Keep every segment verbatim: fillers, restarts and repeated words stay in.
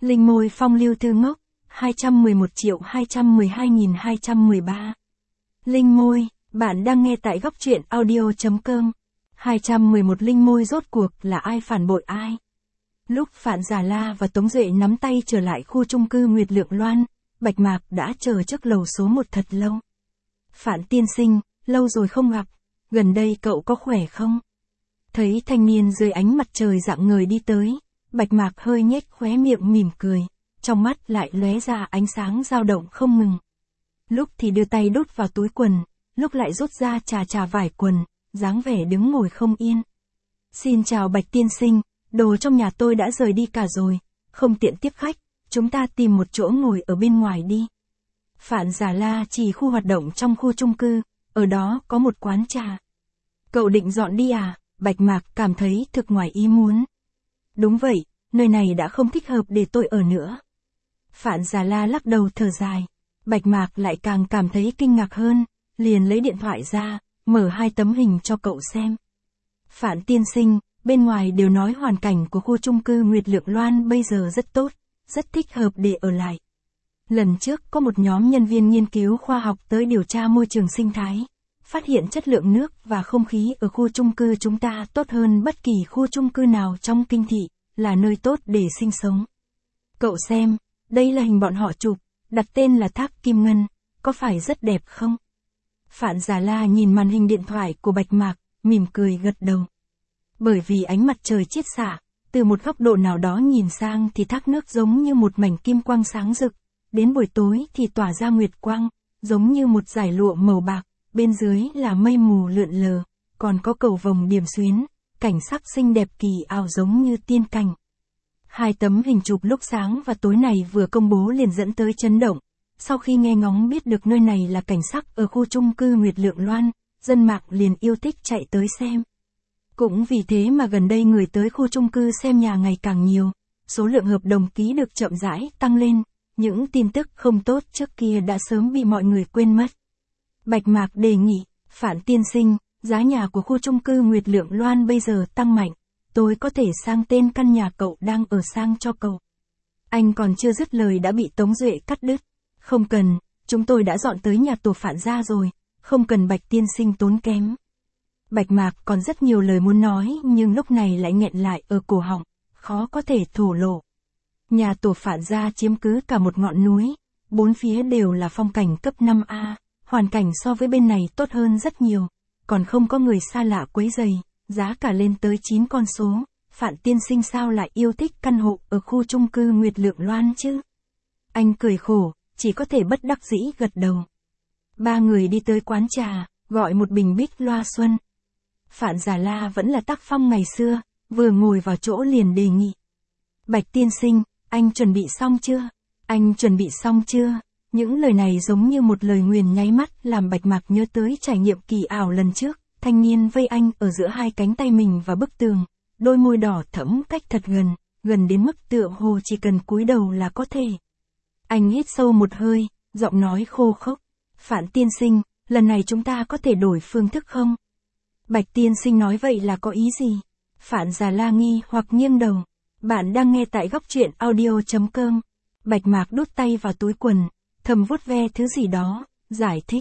Linh môi phong lưu thư ngốc, hai trăm mười một triệu hai trăm mười hai nghìn hai trăm mười ba. Linh môi, bạn đang nghe tại góc truyện audio.com. hai trăm mười một Linh môi rốt cuộc là ai phản bội ai? Lúc Phạn Già La và Tống Duệ nắm tay trở lại khu chung cư Nguyệt Lượng Loan, Bạch Mạc đã chờ trước lầu số một thật lâu. Phạn tiên sinh, lâu rồi không gặp, gần đây cậu có khỏe không? Thấy thanh niên dưới ánh mặt trời rạng ngời đi tới, Bạch Mạc hơi nhếch khóe miệng mỉm cười, trong mắt lại lóe ra ánh sáng dao động không ngừng. Lúc thì đưa tay đút vào túi quần, lúc lại rút ra chà chà vải quần, dáng vẻ đứng ngồi không yên. Xin chào Bạch tiên sinh, đồ trong nhà tôi đã rời đi cả rồi, không tiện tiếp khách, chúng ta tìm một chỗ ngồi ở bên ngoài đi. Phạn Già La chỉ khu hoạt động trong khu chung cư, ở đó có một quán trà. Cậu định dọn đi à? Bạch Mạc cảm thấy thực ngoài ý muốn. Đúng vậy, nơi này đã không thích hợp để tôi ở nữa. Phạn Già La lắc đầu thở dài. Bạch Mạc lại càng cảm thấy kinh ngạc hơn, liền lấy điện thoại ra, mở hai tấm hình cho cậu xem. Phạn tiên sinh, bên ngoài đều nói hoàn cảnh của khu chung cư Nguyệt Lượng Loan bây giờ rất tốt, rất thích hợp để ở lại. Lần trước có một nhóm nhân viên nghiên cứu khoa học tới điều tra môi trường sinh thái, phát hiện chất lượng nước và không khí ở khu chung cư chúng ta tốt hơn bất kỳ khu chung cư nào trong kinh thị, là nơi tốt để sinh sống. Cậu xem, đây là hình bọn họ chụp, đặt tên là Thác Kim Ngân, có phải rất đẹp không? Phạn Già La nhìn màn hình điện thoại của Bạch Mạc, mỉm cười gật đầu. Bởi vì ánh mặt trời chiết xạ, từ một góc độ nào đó nhìn sang thì thác nước giống như một mảnh kim quang sáng rực, đến buổi tối thì tỏa ra nguyệt quang, giống như một dải lụa màu bạc, bên dưới là mây mù lượn lờ, còn có cầu vồng điểm xuyến, cảnh sắc xinh đẹp kỳ ảo giống như tiên cảnh. Hai tấm hình chụp lúc sáng và tối này vừa công bố liền dẫn tới chấn động. Sau khi nghe ngóng biết được nơi này là cảnh sắc ở khu chung cư Nguyệt Lượng Loan, dân mạng liền yêu thích chạy tới xem. Cũng vì thế mà gần đây người tới khu chung cư xem nhà ngày càng nhiều, số lượng hợp đồng ký được chậm rãi tăng lên, những tin tức không tốt trước kia đã sớm bị mọi người quên mất. Bạch Mạc đề nghị, Phạn tiên sinh, giá nhà của khu chung cư Nguyệt Lượng Loan bây giờ tăng mạnh, tôi có thể sang tên căn nhà cậu đang ở sang cho cậu. Anh còn chưa dứt lời đã bị Tống Duệ cắt đứt. Không cần, chúng tôi đã dọn tới nhà tổ Phạn gia rồi, không cần Bạch tiên sinh tốn kém. Bạch Mạc còn rất nhiều lời muốn nói nhưng lúc này lại nghẹn lại ở cổ họng, khó có thể thổ lộ. Nhà tổ Phạn gia chiếm cứ cả một ngọn núi, bốn phía đều là phong cảnh cấp năm A, hoàn cảnh so với bên này tốt hơn rất nhiều, còn không có người xa lạ quấy rầy, giá cả lên tới chín con số, Phạn tiên sinh sao lại yêu thích căn hộ ở khu chung cư Nguyệt Lượng Loan chứ? Anh cười khổ, chỉ có thể bất đắc dĩ gật đầu. Ba người đi tới quán trà, gọi một bình bích loa xuân. Phạn Già La vẫn là tác phong ngày xưa, vừa ngồi vào chỗ liền đề nghị. Bạch tiên sinh, anh chuẩn bị xong chưa? Anh chuẩn bị xong chưa? Những lời này giống như một lời nguyền nháy mắt làm Bạch Mạc nhớ tới trải nghiệm kỳ ảo lần trước, thanh niên vây anh ở giữa hai cánh tay mình và bức tường, đôi môi đỏ thẫm cách thật gần, gần đến mức tựa hồ chỉ cần cúi đầu là có thể. Anh hít sâu một hơi, giọng nói khô khốc. Phạn tiên sinh, lần này chúng ta có thể đổi phương thức không? Bạch tiên sinh nói vậy là có ý gì? Phạn Già La nghi hoặc nghiêng đầu. Bạn đang nghe tại góc truyện audio.com. Bạch Mạc đút tay vào túi quần, thầm vuốt ve thứ gì đó, giải thích.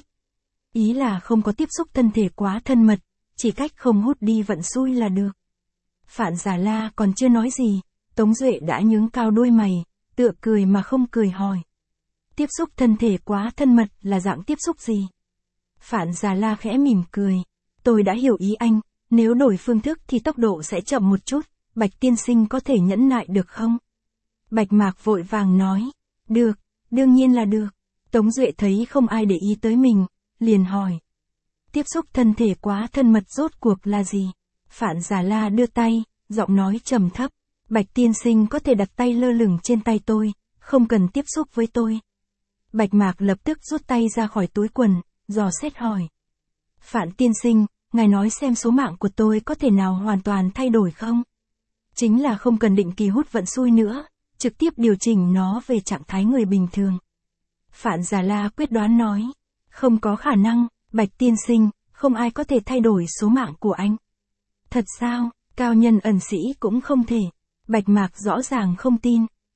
Ý là không có tiếp xúc thân thể quá thân mật, chỉ cách không hút đi vận xui là được. Phạn Già La còn chưa nói gì, Tống Duệ đã nhướng cao đôi mày, tựa cười mà không cười hỏi. Tiếp xúc thân thể quá thân mật là dạng tiếp xúc gì? Phạn Già La khẽ mỉm cười. Tôi đã hiểu ý anh, nếu đổi phương thức thì tốc độ sẽ chậm một chút, Bạch tiên sinh có thể nhẫn nại được không? Bạch Mạc vội vàng nói. Được, đương nhiên là được. Tống Duệ thấy không ai để ý tới mình, liền hỏi. Tiếp xúc thân thể quá thân mật rốt cuộc là gì? Phạn Già La đưa tay, giọng nói trầm thấp. Bạch tiên sinh có thể đặt tay lơ lửng trên tay tôi, không cần tiếp xúc với tôi. Bạch Mạc lập tức rút tay ra khỏi túi quần, dò xét hỏi. Phạn tiên sinh, ngài nói xem số mạng của tôi có thể nào hoàn toàn thay đổi không? Chính là không cần định kỳ hút vận xui nữa, trực tiếp điều chỉnh nó về trạng thái người bình thường. Phạn Già La quyết đoán nói. Không có khả năng, Bạch tiên sinh, không ai có thể thay đổi số mạng của anh. Thật sao, cao nhân ẩn sĩ cũng không thể. Bạch Mạc rõ ràng không tin.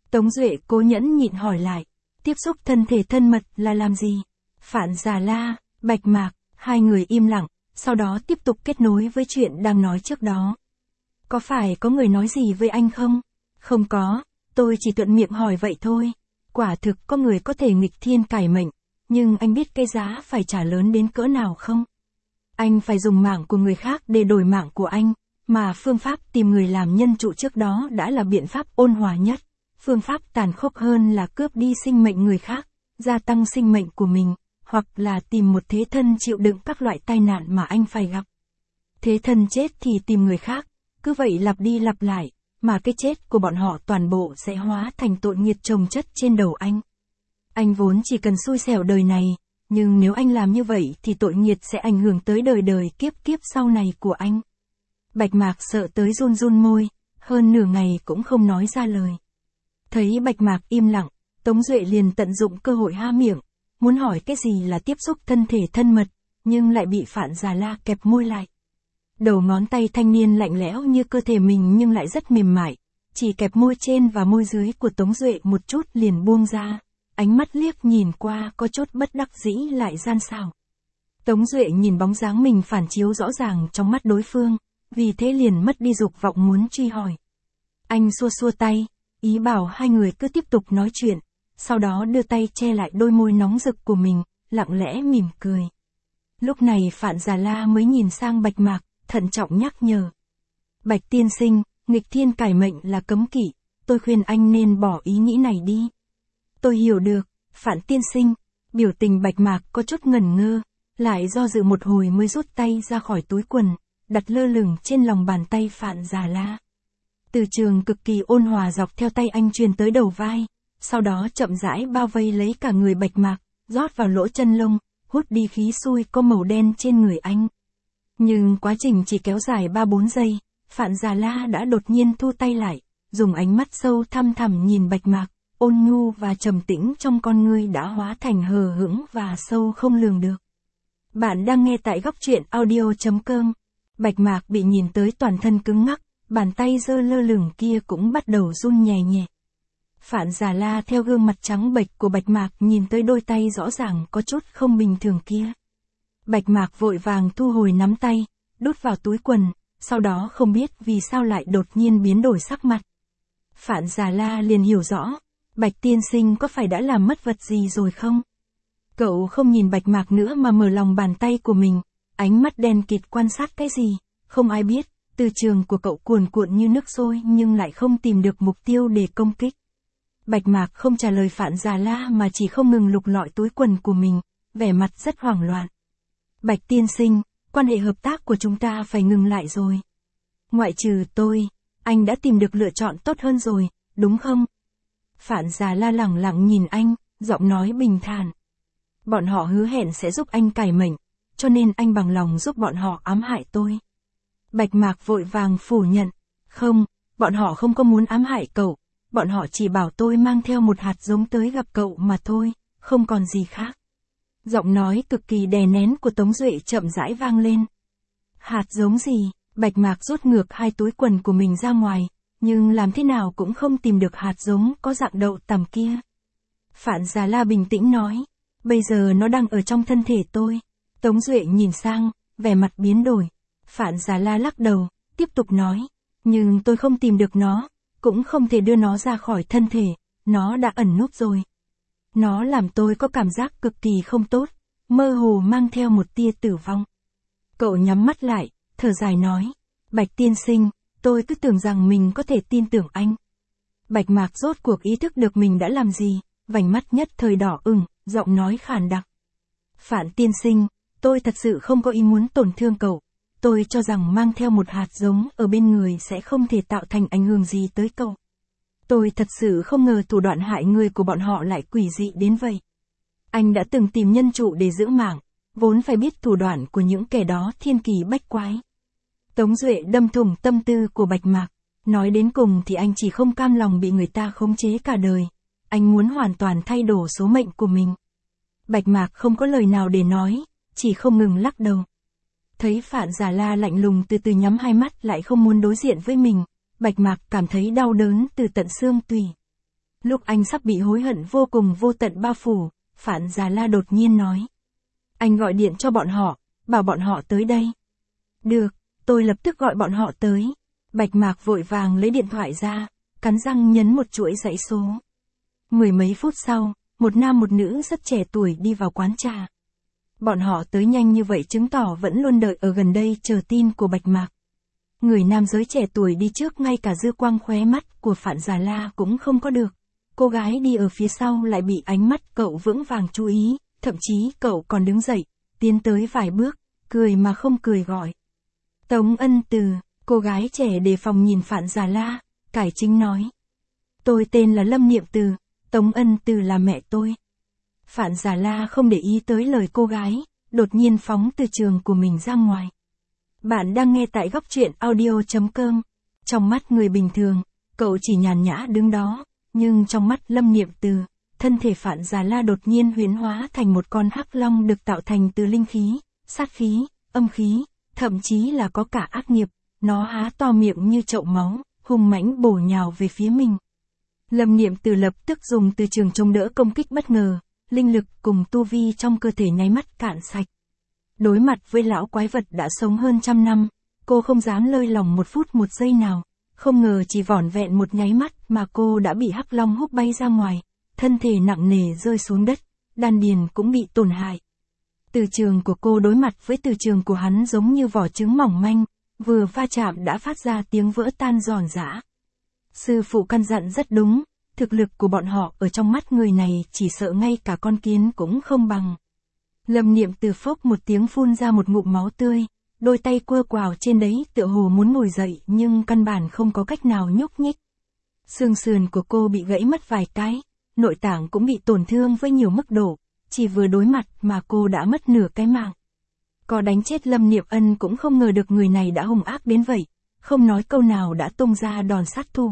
Tống Duệ cố nhẫn nhịn hỏi lại. Tiếp xúc thân thể thân mật là làm gì? Phạn Già La, Bạch Mạc, hai người im lặng, sau đó tiếp tục kết nối với chuyện đang nói trước đó. Có phải có người nói gì với anh không? Không có, tôi chỉ thuận miệng hỏi vậy thôi. Quả thực có người có thể nghịch thiên cải mệnh, nhưng anh biết cái giá phải trả lớn đến cỡ nào không? Anh phải dùng mạng của người khác để đổi mạng của anh, mà phương pháp tìm người làm nhân trụ trước đó đã là biện pháp ôn hòa nhất. Phương pháp tàn khốc hơn là cướp đi sinh mệnh người khác, gia tăng sinh mệnh của mình, hoặc là tìm một thế thân chịu đựng các loại tai nạn mà anh phải gặp. Thế thân chết thì tìm người khác, cứ vậy lặp đi lặp lại, mà cái chết của bọn họ toàn bộ sẽ hóa thành tội nghiệt chồng chất trên đầu anh. Anh vốn chỉ cần xui xẻo đời này, nhưng nếu anh làm như vậy thì tội nghiệt sẽ ảnh hưởng tới đời đời kiếp kiếp sau này của anh. Bạch Mạc sợ tới run run môi, hơn nửa ngày cũng không nói ra lời. Thấy Bạch Mạc im lặng, Tống Duệ liền tận dụng cơ hội há miệng, muốn hỏi cái gì là tiếp xúc thân thể thân mật, nhưng lại bị Phạn Già La kẹp môi lại. Đầu ngón tay thanh niên lạnh lẽo như cơ thể mình nhưng lại rất mềm mại, chỉ kẹp môi trên và môi dưới của Tống Duệ một chút liền buông ra, ánh mắt liếc nhìn qua có chút bất đắc dĩ lại gian xảo. Tống Duệ nhìn bóng dáng mình phản chiếu rõ ràng trong mắt đối phương, vì thế liền mất đi dục vọng muốn truy hỏi. Anh xua xua tay, ý bảo hai người cứ tiếp tục nói chuyện, sau đó đưa tay che lại đôi môi nóng rực của mình, lặng lẽ mỉm cười. Lúc này Phạn Già La mới nhìn sang Bạch Mạc, thận trọng nhắc nhở. Bạch tiên sinh, nghịch thiên cải mệnh là cấm kỵ, tôi khuyên anh nên bỏ ý nghĩ này đi. Tôi hiểu được, Phạn tiên sinh. Biểu tình Bạch Mạc có chút ngẩn ngơ, lại do dự một hồi mới rút tay ra khỏi túi quần, đặt lơ lửng trên lòng bàn tay Phạn Già La. Từ trường cực kỳ ôn hòa dọc theo tay anh truyền tới đầu vai, sau đó chậm rãi bao vây lấy cả người Bạch Mạc, rót vào lỗ chân lông, hút đi khí xui có màu đen trên người anh. Nhưng quá trình chỉ kéo dài ba bốn giây, Phạn Già La đã đột nhiên thu tay lại, dùng ánh mắt sâu thăm thẳm nhìn Bạch Mạc, ôn nhu và trầm tĩnh trong con ngươi đã hóa thành hờ hững và sâu không lường được. Bạn đang nghe tại góc truyện audio chấm com. Bạch Mạc bị nhìn tới toàn thân cứng ngắc, bàn tay giơ lơ lửng kia cũng bắt đầu run nhẹ nhẹ. Phạn Già La theo gương mặt trắng bệch của Bạch Mạc nhìn tới đôi tay rõ ràng có chút không bình thường kia. Bạch Mạc vội vàng thu hồi nắm tay, đút vào túi quần, sau đó không biết vì sao lại đột nhiên biến đổi sắc mặt. Phạn Già La liền hiểu rõ, Bạch tiên sinh có phải đã làm mất vật gì rồi không? Cậu không nhìn Bạch Mạc nữa mà mở lòng bàn tay của mình, ánh mắt đen kịt quan sát cái gì, không ai biết, từ trường của cậu cuồn cuộn như nước sôi nhưng lại không tìm được mục tiêu để công kích. Bạch Mạc không trả lời Phạn Già La mà chỉ không ngừng lục lọi túi quần của mình, vẻ mặt rất hoảng loạn. Bạch tiên sinh, quan hệ hợp tác của chúng ta phải ngừng lại rồi. Ngoại trừ tôi, anh đã tìm được lựa chọn tốt hơn rồi, đúng không? Phạn Già La lẳng lặng nhìn anh, giọng nói bình thản. Bọn họ hứa hẹn sẽ giúp anh cải mệnh, cho nên anh bằng lòng giúp bọn họ ám hại tôi. Bạch Mạc vội vàng phủ nhận. Không, bọn họ không có muốn ám hại cậu, bọn họ chỉ bảo tôi mang theo một hạt giống tới gặp cậu mà thôi, không còn gì khác. Giọng nói cực kỳ đè nén của Tống Duệ chậm rãi vang lên. Hạt giống gì? Bạch Mạc rút ngược hai túi quần của mình ra ngoài, nhưng làm thế nào cũng không tìm được hạt giống có dạng đậu tằm kia. Phạn Già La bình tĩnh nói, bây giờ nó đang ở trong thân thể tôi. Tống Duệ nhìn sang, vẻ mặt biến đổi. Phạn Già La lắc đầu, tiếp tục nói, nhưng tôi không tìm được nó, cũng không thể đưa nó ra khỏi thân thể, nó đã ẩn núp rồi. Nó làm tôi có cảm giác cực kỳ không tốt, mơ hồ mang theo một tia tử vong. Cậu nhắm mắt lại, thở dài nói, Bạch tiên sinh, tôi cứ tưởng rằng mình có thể tin tưởng anh. Bạch Mạc rốt cuộc ý thức được mình đã làm gì, vành mắt nhất thời đỏ ửng, giọng nói khàn đặc. Phạn tiên sinh, tôi thật sự không có ý muốn tổn thương cậu. Tôi cho rằng mang theo một hạt giống ở bên người sẽ không thể tạo thành ảnh hưởng gì tới cậu. Tôi thật sự không ngờ thủ đoạn hại người của bọn họ lại quỷ dị đến vậy. Anh đã từng tìm nhân trụ để giữ mạng, vốn phải biết thủ đoạn của những kẻ đó thiên kỳ bách quái. Tống Duệ đâm thủng tâm tư của Bạch Mạc, nói đến cùng thì anh chỉ không cam lòng bị người ta khống chế cả đời. Anh muốn hoàn toàn thay đổi số mệnh của mình. Bạch Mạc không có lời nào để nói, chỉ không ngừng lắc đầu. Thấy Phạn Già La lạnh lùng từ từ nhắm hai mắt lại không muốn đối diện với mình, Bạch Mạc cảm thấy đau đớn từ tận xương tủy. Lúc anh sắp bị hối hận vô cùng vô tận bao phủ, Phạn Già La đột nhiên nói. Anh gọi điện cho bọn họ, bảo bọn họ tới đây. Được, tôi lập tức gọi bọn họ tới. Bạch Mạc vội vàng lấy điện thoại ra, cắn răng nhấn một chuỗi dãy số. Mười mấy phút sau, một nam một nữ rất trẻ tuổi đi vào quán trà. Bọn họ tới nhanh như vậy chứng tỏ vẫn luôn đợi ở gần đây chờ tin của Bạch Mạc. Người nam giới trẻ tuổi đi trước ngay cả dư quang khóe mắt của Phạn Già La cũng không có được. Cô gái đi ở phía sau lại bị ánh mắt cậu vững vàng chú ý, thậm chí cậu còn đứng dậy, tiến tới vài bước, cười mà không cười gọi. Tống Ân Từ, cô gái trẻ đề phòng nhìn Phạn Già La, cải chính nói. Tôi tên là Lâm Niệm Từ, Tống Ân Từ là mẹ tôi. Phạn Già La không để ý tới lời cô gái, đột nhiên phóng từ trường của mình ra ngoài. Bạn đang nghe tại góc truyện audio.com. Trong mắt người bình thường, cậu chỉ nhàn nhã đứng đó, nhưng trong mắt Lâm Niệm Từ, thân thể Phạn Già La đột nhiên huyễn hóa thành một con hắc long được tạo thành từ linh khí, sát khí, âm khí, thậm chí là có cả ác nghiệp. Nó há to miệng như chậu máu, hung mãnh bổ nhào về phía mình. Lâm Niệm Từ lập tức dùng từ trường chống đỡ công kích bất ngờ, linh lực cùng tu vi trong cơ thể nháy mắt cạn sạch. Đối mặt với lão quái vật đã sống hơn trăm năm, cô không dám lơi lòng một phút một giây nào, không ngờ chỉ vỏn vẹn một nháy mắt mà cô đã bị hắc long húc bay ra ngoài, thân thể nặng nề rơi xuống đất, đan điền cũng bị tổn hại. Từ trường của cô đối mặt với từ trường của hắn giống như vỏ trứng mỏng manh, vừa va chạm đã phát ra tiếng vỡ tan giòn giã. Sư phụ căn dặn rất đúng, thực lực của bọn họ ở trong mắt người này chỉ sợ ngay cả con kiến cũng không bằng. Lâm Niệm Từ phốc một tiếng phun ra một ngụm máu tươi, đôi tay quơ quào trên đấy tựa hồ muốn ngồi dậy nhưng căn bản không có cách nào nhúc nhích. Xương sườn của cô bị gãy mất vài cái, nội tạng cũng bị tổn thương với nhiều mức độ, chỉ vừa đối mặt mà cô đã mất nửa cái mạng. Có đánh chết Lâm Niệm Ân cũng không ngờ được người này đã hung ác đến vậy, không nói câu nào đã tung ra đòn sát thủ.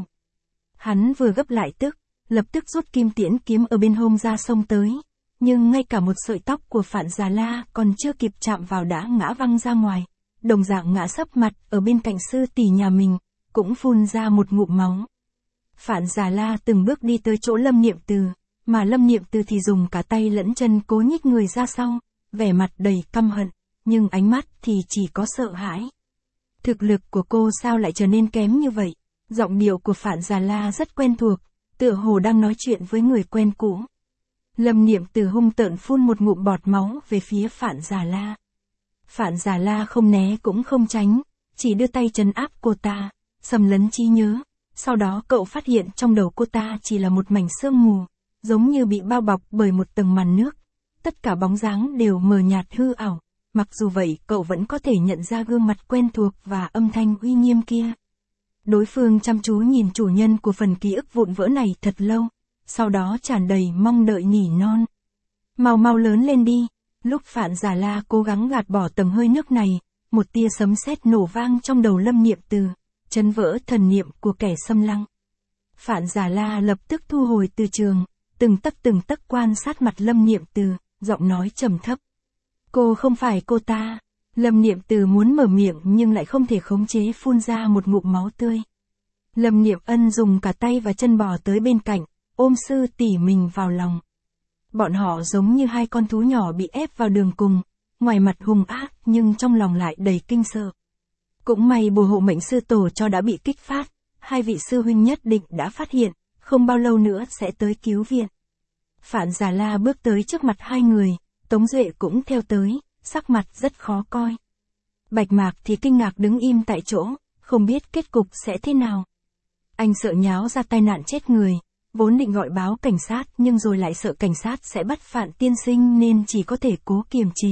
Hắn vừa gấp lại tức, lập tức rút kim tiễn kiếm ở bên hông ra xông tới, nhưng ngay cả một sợi tóc của Phạn Già La còn chưa kịp chạm vào đã ngã văng ra ngoài, đồng dạng ngã sấp mặt ở bên cạnh sư tỷ nhà mình, cũng phun ra một ngụm máu. Phạn Già La từng bước đi tới chỗ Lâm Niệm Từ, mà Lâm Niệm Từ thì dùng cả tay lẫn chân cố nhích người ra sau, vẻ mặt đầy căm hận, nhưng ánh mắt thì chỉ có sợ hãi. Thực lực của cô sao lại trở nên kém như vậy? Giọng điệu của Phạn Già La rất quen thuộc, tựa hồ đang nói chuyện với người quen cũ. Lâm Niệm Từ hung tợn phun một ngụm bọt máu về phía Phạn Già La. Phạn Già La không né cũng không tránh, chỉ đưa tay trấn áp cô ta, xâm lấn trí nhớ. Sau đó cậu phát hiện trong đầu cô ta chỉ là một mảnh sương mù, giống như bị bao bọc bởi một tầng màn nước. Tất cả bóng dáng đều mờ nhạt hư ảo, mặc dù vậy cậu vẫn có thể nhận ra gương mặt quen thuộc và âm thanh uy nghiêm kia. Đối phương chăm chú nhìn chủ nhân của phần ký ức vụn vỡ này thật lâu, sau đó tràn đầy mong đợi nỉ non. Mau mau lớn lên đi. Lúc Phạn Già La cố gắng gạt bỏ tầng hơi nước này, một tia sấm sét nổ vang trong đầu Lâm Niệm Từ, chấn vỡ thần niệm của kẻ xâm lăng. Phạn Già La lập tức thu hồi từ trường, từng tấc từng tấc quan sát mặt Lâm Niệm Từ, giọng nói trầm thấp. Cô không phải cô ta. Lâm Niệm Từ muốn mở miệng nhưng lại không thể khống chế phun ra một ngụm máu tươi. Lâm Niệm Ân dùng cả tay và chân bò tới bên cạnh, ôm sư tỷ mình vào lòng. Bọn họ giống như hai con thú nhỏ bị ép vào đường cùng, ngoài mặt hung ác nhưng trong lòng lại đầy kinh sợ. Cũng may bùa hộ mệnh sư tổ cho đã bị kích phát, hai vị sư huynh nhất định đã phát hiện, không bao lâu nữa sẽ tới cứu viện. Phạn Già La bước tới trước mặt hai người, Tống Duệ cũng theo tới, sắc mặt rất khó coi. Bạch Mạc thì kinh ngạc đứng im tại chỗ, không biết kết cục sẽ thế nào. Anh sợ nháo ra tai nạn chết người, vốn định gọi báo cảnh sát nhưng rồi lại sợ cảnh sát sẽ bắt Phạn tiên sinh nên chỉ có thể cố kiềm chế.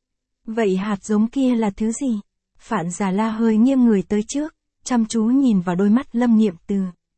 Vậy hạt giống kia là thứ gì? Phạn Già La hơi nghiêng người tới trước, chăm chú nhìn vào đôi mắt Lâm Niệm Từ.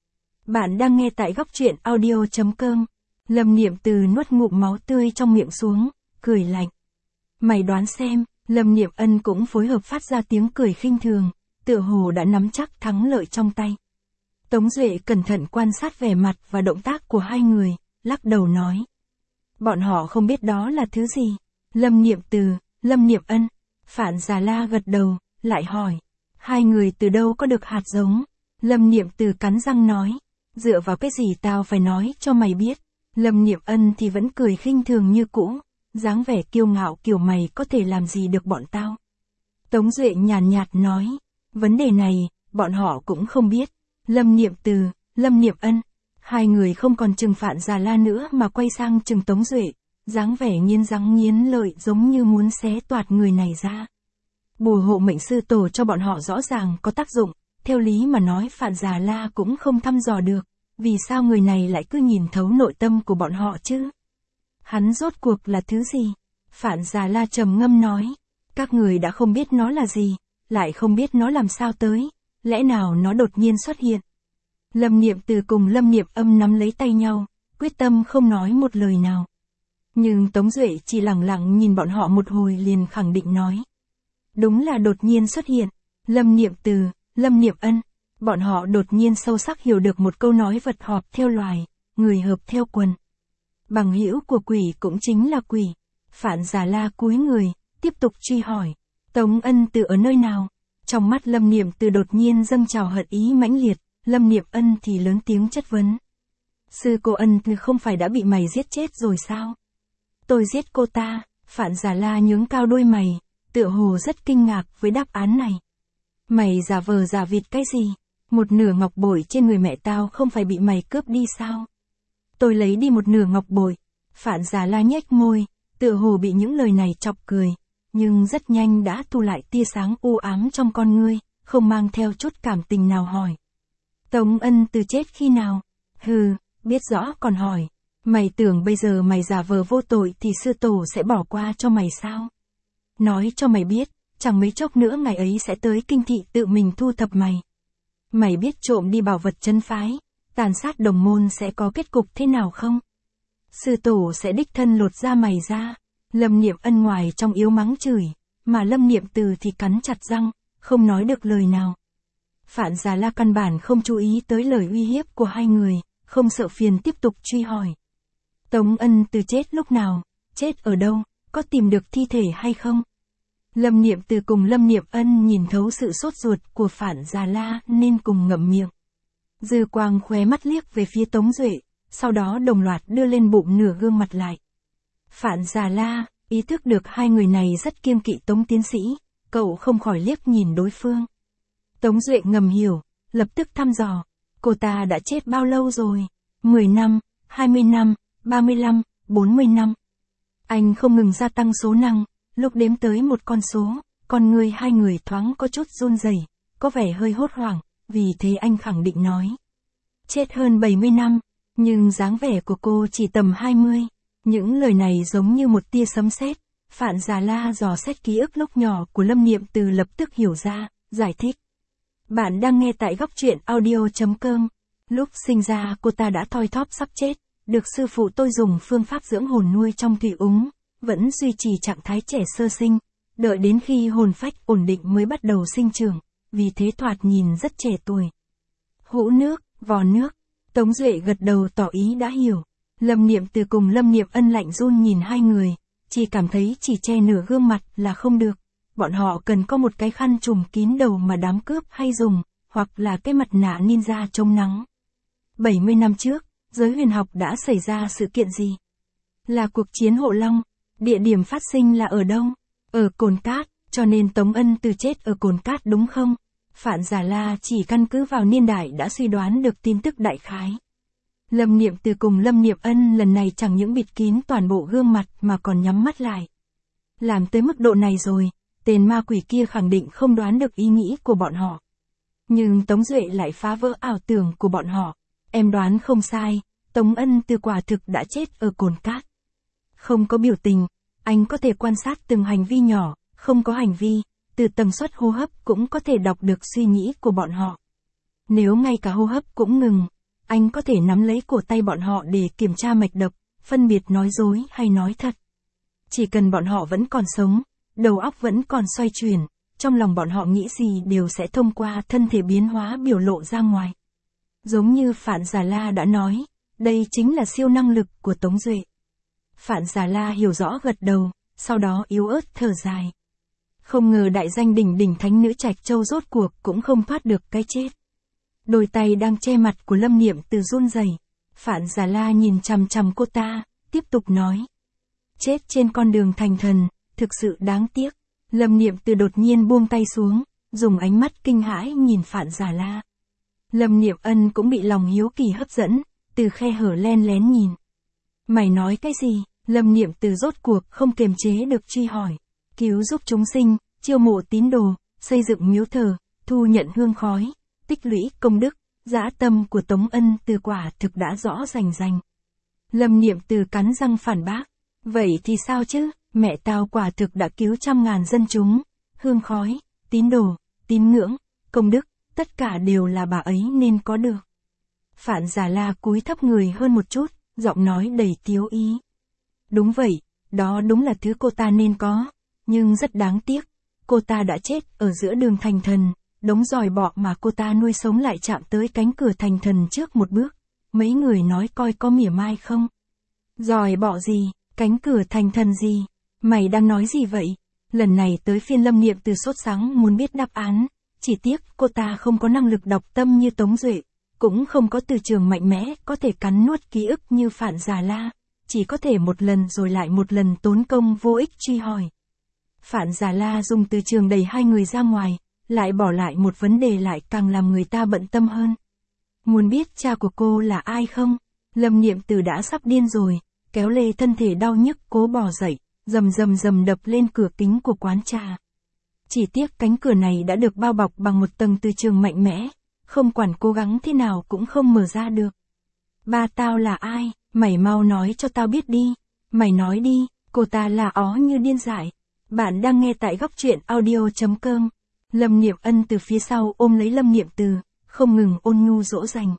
Bạn đang nghe tại góc truyện audio.com. Lâm Niệm Từ nuốt ngụm máu tươi trong miệng xuống, cười lạnh. Mày đoán xem. Lâm Niệm Ân cũng phối hợp phát ra tiếng cười khinh thường, tựa hồ đã nắm chắc thắng lợi trong tay. Tống Duệ cẩn thận quan sát vẻ mặt và động tác của hai người, lắc đầu nói. Bọn họ không biết đó là thứ gì. Lâm Niệm Từ, Lâm Niệm Ân. Phạn Già La gật đầu, lại hỏi. Hai người từ đâu có được hạt giống? Lâm Niệm Từ cắn răng nói. Dựa vào cái gì tao phải nói cho mày biết. Lâm Niệm Ân thì vẫn cười khinh thường như cũ, dáng vẻ kiêu ngạo kiểu mày có thể làm gì được bọn tao. Tống Duệ nhàn nhạt nói, vấn đề này, bọn họ cũng không biết. Lâm Niệm Từ, Lâm Niệm Ân, hai người không còn trừng Phạn Già La nữa mà quay sang trừng Tống Duệ, dáng vẻ nghiến răng nghiến lợi giống như muốn xé toạc người này ra. Bùa hộ mệnh sư tổ cho bọn họ rõ ràng có tác dụng, theo lý mà nói Phạn Già La cũng không thăm dò được, vì sao người này lại cứ nhìn thấu nội tâm của bọn họ chứ? Hắn rốt cuộc là thứ gì? Phạn Già La trầm ngâm nói, các người đã không biết nó là gì, lại không biết nó làm sao tới, lẽ nào nó đột nhiên xuất hiện. Lâm Niệm Từ cùng Lâm Niệm Âm nắm lấy tay nhau, quyết tâm không nói một lời nào. Nhưng Tống Duệ chỉ lặng lặng nhìn bọn họ một hồi liền khẳng định nói. Đúng là đột nhiên xuất hiện. Lâm Niệm Từ, Lâm Niệm Ân, bọn họ đột nhiên sâu sắc hiểu được một câu nói vật họp theo loài, người hợp theo quần. Bằng hữu của quỷ cũng chính là quỷ. Phạn Già La cúi người, tiếp tục truy hỏi. Tống Ân Từ ở nơi nào? Trong mắt Lâm Niệm Từ đột nhiên dâng trào hận ý mãnh liệt, Lâm Niệm Ân thì lớn tiếng chất vấn. Sư cô Ân Từ không phải đã bị mày giết chết rồi sao? Tôi giết cô ta. Phạn Già La nhướng cao đôi mày, tựa hồ rất kinh ngạc với đáp án này. Mày giả vờ giả vịt cái gì? Một nửa ngọc bội trên người mẹ tao không phải bị mày cướp đi sao? Tôi lấy đi một nửa ngọc bội. Phạn Già La nhếch môi, tựa hồ bị những lời này chọc cười, nhưng rất nhanh đã thu lại tia sáng u ám trong con ngươi, không mang theo chút cảm tình nào hỏi. Tống Ân Từ chết khi nào? Hừ, biết rõ còn hỏi. Mày tưởng bây giờ mày giả vờ vô tội thì sư tổ sẽ bỏ qua cho mày sao? Nói cho mày biết, chẳng mấy chốc nữa ngày ấy sẽ tới kinh thị tự mình thu thập mày. Mày biết trộm đi bảo vật chân phái, tàn sát đồng môn sẽ có kết cục thế nào không? Sư tổ sẽ đích thân lột da mày ra. Lâm Niệm Ân ngoài trong yếu mắng chửi, mà Lâm Niệm Từ thì cắn chặt răng, không nói được lời nào. Phạn Già La căn bản không chú ý tới lời uy hiếp của hai người, không sợ phiền tiếp tục truy hỏi. Tống Ân Từ chết lúc nào? Chết ở đâu? Có tìm được thi thể hay không? Lâm Niệm Từ cùng Lâm Niệm Ân nhìn thấu sự sốt ruột của Phạn Già La nên cùng ngậm miệng. Dư quang khóe mắt liếc về phía Tống Duệ, sau đó đồng loạt đưa lên bụng nửa gương mặt lại. Phạn Già La, ý thức được hai người này rất kiêng kỵ Tống tiến sĩ, cậu không khỏi liếc nhìn đối phương. Tống Duệ ngầm hiểu, lập tức thăm dò, cô ta đã chết bao lâu rồi? mười năm, hai mươi năm, ba mươi lăm, bốn mươi năm. Anh không ngừng gia tăng số năng, lúc đếm tới một con số, con người hai người thoáng có chút run rẩy, có vẻ hơi hốt hoảng, vì thế anh khẳng định nói. Chết hơn bảy mươi năm, nhưng dáng vẻ của cô chỉ tầm hai mươi. Những lời này giống như một tia sấm sét. Phạn Già La dò xét ký ức lúc nhỏ của Lâm Niệm Từ lập tức hiểu ra, giải thích. Bạn đang nghe tại góc truyện audio chấm com. Lúc sinh ra cô ta đã thoi thóp sắp chết, được sư phụ tôi dùng phương pháp dưỡng hồn nuôi trong thủy úng, vẫn duy trì trạng thái trẻ sơ sinh, đợi đến khi hồn phách ổn định mới bắt đầu sinh trưởng, vì thế thoạt nhìn rất trẻ tuổi. Hũ nước, vò nước. Tống Duệ gật đầu tỏ ý đã hiểu. Lâm Niệm Từ cùng Lâm Niệm Ân lạnh run nhìn hai người, chỉ cảm thấy chỉ che nửa gương mặt là không được. Bọn họ cần có một cái khăn trùm kín đầu mà đám cướp hay dùng, hoặc là cái mặt nạ ninja chống nắng. bảy mươi năm trước, giới huyền học đã xảy ra sự kiện gì? Là cuộc chiến Hộ Long. Địa điểm phát sinh là ở đâu? Ở Cồn Cát, cho nên Tống Ân Từ chết ở Cồn Cát đúng không? Phạn Già La chỉ căn cứ vào niên đại đã suy đoán được tin tức đại khái. Lâm Niệm Từ cùng Lâm Niệm Ân lần này chẳng những bịt kín toàn bộ gương mặt mà còn nhắm mắt lại. Làm tới mức độ này rồi, tên ma quỷ kia khẳng định không đoán được ý nghĩ của bọn họ. Nhưng Tống Duệ lại phá vỡ ảo tưởng của bọn họ. Em đoán không sai, Tống Ân Từ quả thực đã chết ở Cồn Cát. Không có biểu tình, anh có thể quan sát từng hành vi nhỏ, không có hành vi, từ tần suất hô hấp cũng có thể đọc được suy nghĩ của bọn họ. Nếu ngay cả hô hấp cũng ngừng, anh có thể nắm lấy cổ tay bọn họ để kiểm tra mạch đập, phân biệt nói dối hay nói thật. Chỉ cần bọn họ vẫn còn sống, đầu óc vẫn còn xoay chuyển, trong lòng bọn họ nghĩ gì đều sẽ thông qua thân thể biến hóa biểu lộ ra ngoài. Giống như Phạn Già La đã nói, đây chính là siêu năng lực của Tống Duệ. Phạn Già La hiểu rõ gật đầu, sau đó yếu ớt thở dài. Không ngờ đại danh đỉnh đỉnh thánh nữ Trạch Châu rốt cuộc cũng không thoát được cái chết. Đôi tay đang che mặt của Lâm Niệm Từ run rẩy. Phạn Già La nhìn chằm chằm cô ta, tiếp tục nói. Chết trên con đường thành thần, thực sự đáng tiếc. Lâm Niệm Từ đột nhiên buông tay xuống, dùng ánh mắt kinh hãi nhìn Phạn Già La. Lâm Niệm Ân cũng bị lòng hiếu kỳ hấp dẫn, từ khe hở len lén nhìn. Mày nói cái gì? Lâm Niệm Từ rốt cuộc không kiềm chế được truy hỏi. Cứu giúp chúng sinh, chiêu mộ tín đồ, xây dựng miếu thờ, thu nhận hương khói, tích lũy công đức, dã tâm của Tống Ân Từ quả thực đã rõ rành rành. Lâm Niệm Từ cắn răng phản bác. Vậy thì sao chứ, mẹ tao quả thực đã cứu trăm ngàn dân chúng, hương khói, tín đồ, tín ngưỡng, công đức, tất cả đều là bà ấy nên có được. Phạn Già La cúi thấp người hơn một chút, giọng nói đầy tiếu ý. Đúng vậy, đó đúng là thứ cô ta nên có, nhưng rất đáng tiếc, cô ta đã chết ở giữa đường thành thần, đống giòi bọ mà cô ta nuôi sống lại chạm tới cánh cửa thành thần trước một bước. Mấy người nói coi có mỉa mai không? Giòi bọ gì, cánh cửa thành thần gì? Mày đang nói gì vậy? Lần này tới phiên Lâm Niệm Từ sốt sắng muốn biết đáp án, chỉ tiếc cô ta không có năng lực đọc tâm như Tống Duệ, cũng không có từ trường mạnh mẽ có thể cắn nuốt ký ức như Phạn Già La, chỉ có thể một lần rồi lại một lần tốn công vô ích truy hỏi. Phạn Già La dùng từ trường đẩy hai người ra ngoài, lại bỏ lại một vấn đề lại càng làm người ta bận tâm hơn. Muốn biết cha của cô là ai không? Lâm Niệm Từ đã sắp điên rồi, kéo lê thân thể đau nhức cố bò dậy, rầm rầm rầm đập lên cửa kính của quán trà. Chỉ tiếc cánh cửa này đã được bao bọc bằng một tầng từ trường mạnh mẽ, không quản cố gắng thế nào cũng không mở ra được. Ba tao là ai? Mày mau nói cho tao biết đi. Mày nói đi, cô ta là ó như điên dại. Bạn đang nghe tại góc truyện audio chấm com. Lâm Niệm Ân từ phía sau ôm lấy Lâm Niệm Từ, không ngừng ôn nhu dỗ dành.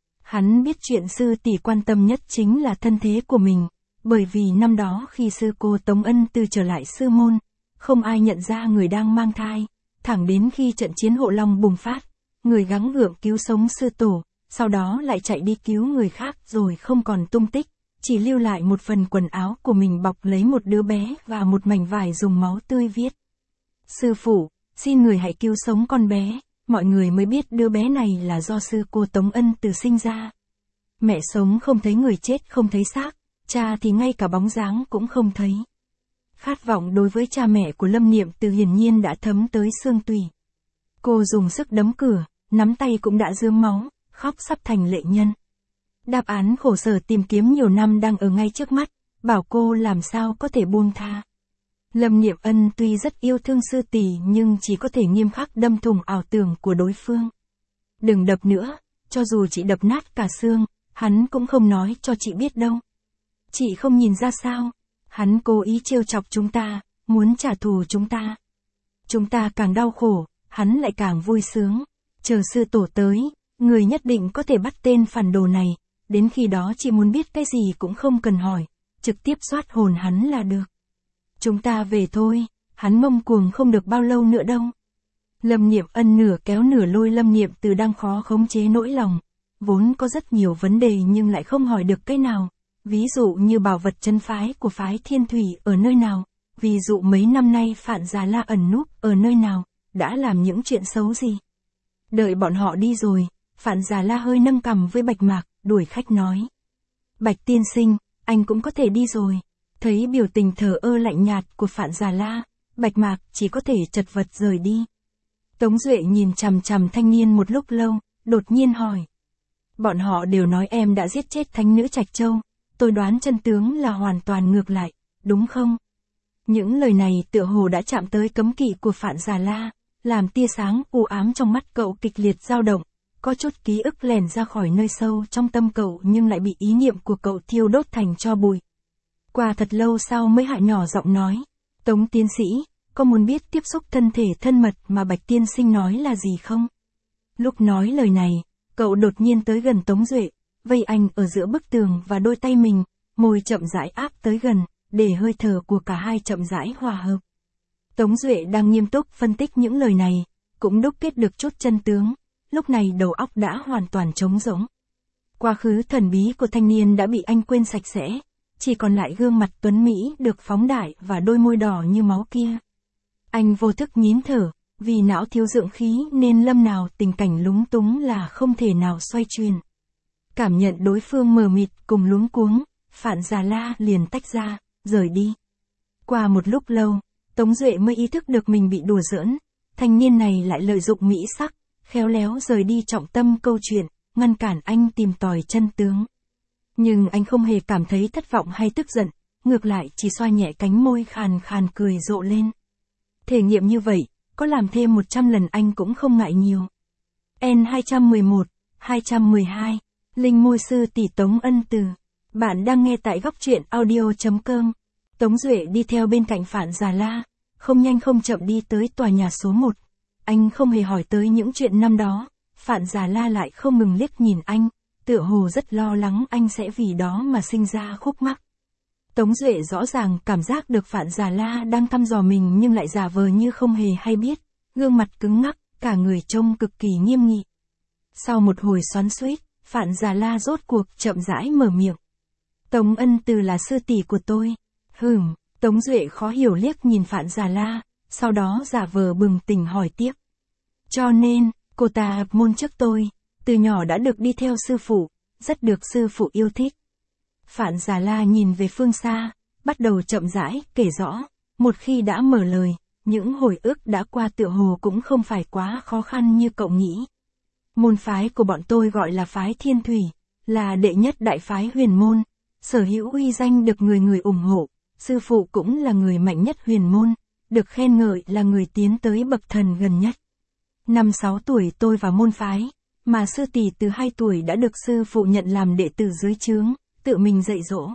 Hắn biết chuyện sư tỷ quan tâm nhất chính là thân thế của mình, bởi vì năm đó khi sư cô Tống Ân Từ trở lại sư môn, không ai nhận ra người đang mang thai, thẳng đến khi trận chiến Hộ Long bùng phát, người gắng gượng cứu sống sư tổ, sau đó lại chạy đi cứu người khác rồi không còn tung tích, chỉ lưu lại một phần quần áo của mình bọc lấy một đứa bé và một mảnh vải dùng máu tươi viết. Sư phụ, xin người hãy cứu sống con bé. Mọi người mới biết đứa bé này là do sư cô Tống Ân Từ sinh ra. Mẹ sống không thấy người chết không thấy xác, cha thì ngay cả bóng dáng cũng không thấy. Khát vọng đối với cha mẹ của Lâm Niệm Từ hiển nhiên đã thấm tới xương tủy. Cô dùng sức đấm cửa, nắm tay cũng đã rướm máu, khóc sắp thành lệ nhân. Đáp án khổ sở tìm kiếm nhiều năm đang ở ngay trước mắt, bảo cô làm sao có thể buông tha. Lâm Niệm Ân tuy rất yêu thương sư tỷ nhưng chỉ có thể nghiêm khắc đâm thủng ảo tưởng của đối phương. Đừng đập nữa, cho dù chị đập nát cả xương, hắn cũng không nói cho chị biết đâu. Chị không nhìn ra sao, hắn cố ý trêu chọc chúng ta, muốn trả thù chúng ta. Chúng ta càng đau khổ, hắn lại càng vui sướng. Chờ sư tổ tới, người nhất định có thể bắt tên phản đồ này, đến khi đó chị muốn biết cái gì cũng không cần hỏi, trực tiếp soát hồn hắn là được. Chúng ta về thôi, hắn ngông cuồng không được bao lâu nữa đâu. Lâm Niệm Ân nửa kéo nửa lôi Lâm Niệm Từ đang khó khống chế nỗi lòng, vốn có rất nhiều vấn đề nhưng lại không hỏi được cái nào, ví dụ như bảo vật chân phái của phái Thiên Thủy ở nơi nào, ví dụ mấy năm nay Phạn Già La ẩn núp ở nơi nào, đã làm những chuyện xấu gì. Đợi bọn họ đi rồi, Phạn Già La hơi nâng cằm với Bạch Mạc, đuổi khách nói. Bạch tiên sinh, anh cũng có thể đi rồi. Thấy biểu tình thờ ơ lạnh nhạt của Phạn Già La, Bạch Mạc chỉ có thể chật vật rời đi. Tống Duệ nhìn chằm chằm thanh niên một lúc lâu, đột nhiên hỏi. Bọn họ đều nói em đã giết chết thánh nữ Trạch Châu, tôi đoán chân tướng là hoàn toàn ngược lại, đúng không? Những lời này tựa hồ đã chạm tới cấm kỵ của Phạn Già La, làm tia sáng u ám trong mắt cậu kịch liệt dao động, có chút ký ức lèn ra khỏi nơi sâu trong tâm cậu nhưng lại bị ý niệm của cậu thiêu đốt thành tro bụi. Qua thật lâu sau mới hạ nhỏ giọng nói, Tống tiến sĩ, có muốn biết tiếp xúc thân thể thân mật mà Bạch tiên sinh nói là gì không? Lúc nói lời này, cậu đột nhiên tới gần Tống Duệ, vây anh ở giữa bức tường và đôi tay mình, môi chậm rãi áp tới gần, để hơi thở của cả hai chậm rãi hòa hợp. Tống Duệ đang nghiêm túc phân tích những lời này, cũng đúc kết được chút chân tướng, lúc này đầu óc đã hoàn toàn trống rỗng. Quá khứ thần bí của thanh niên đã bị anh quên sạch sẽ, chỉ còn lại gương mặt tuấn Mỹ được phóng đại và đôi môi đỏ như máu kia. Anh vô thức nhín thở, Vì não thiếu dưỡng khí nên lâm nào tình cảnh lúng túng là không thể nào xoay chuyển. Cảm nhận đối phương mờ mịt cùng luống cuống, Phạn Già La liền tách ra, rời đi. Qua một lúc lâu, Tống Duệ mới ý thức được mình bị đùa giỡn, thanh niên này lại lợi dụng mỹ sắc, khéo léo rời đi trọng tâm câu chuyện, ngăn cản anh tìm tòi chân tướng. Nhưng anh không hề cảm thấy thất vọng hay tức giận, ngược lại chỉ xoa nhẹ cánh môi khàn khàn cười rộ lên. Thể nghiệm như vậy, có làm thêm một trăm lần anh cũng không ngại nhiều. N hai một một, hai một hai, Linh môi sư tỷ Tống Ân Từ. Bạn đang nghe tại góc truyện audio.com. Tống Duệ đi theo bên cạnh Phạn Già La, không nhanh không chậm đi tới tòa nhà số một. Anh không hề hỏi tới những chuyện năm đó, Phạn Già La lại không ngừng liếc nhìn anh, tựa hồ rất lo lắng anh sẽ vì đó mà sinh ra khúc mắc. Tống Duệ rõ ràng cảm giác được Phạn Già La đang thăm dò mình nhưng lại giả vờ như không hề hay biết, gương mặt cứng ngắc, cả người trông cực kỳ nghiêm nghị. Sau một hồi xoắn xuýt, Phạn Già La rốt cuộc chậm rãi mở miệng. Tống Ân Từ là sư tỷ của tôi. Hửm, Tống Duệ khó hiểu liếc nhìn Phạn Già La, sau đó giả vờ bừng tỉnh hỏi tiếp. Cho nên, cô ta nhập môn trước tôi, từ nhỏ đã được đi theo sư phụ, rất được sư phụ yêu thích. Phạn Già La nhìn về phương xa, bắt đầu chậm rãi kể rõ, một khi đã mở lời, những hồi ức đã qua tựa hồ cũng không phải quá khó khăn như cậu nghĩ. Môn phái của bọn tôi gọi là phái Thiên Thủy, là đệ nhất đại phái huyền môn, sở hữu uy danh được người người ủng hộ, sư phụ cũng là người mạnh nhất huyền môn, được khen ngợi là người tiến tới bậc thần gần nhất. Năm sáu tuổi tôi vào môn phái, mà sư tỷ từ hai tuổi đã được sư phụ nhận làm đệ tử dưới trướng, tự mình dạy dỗ.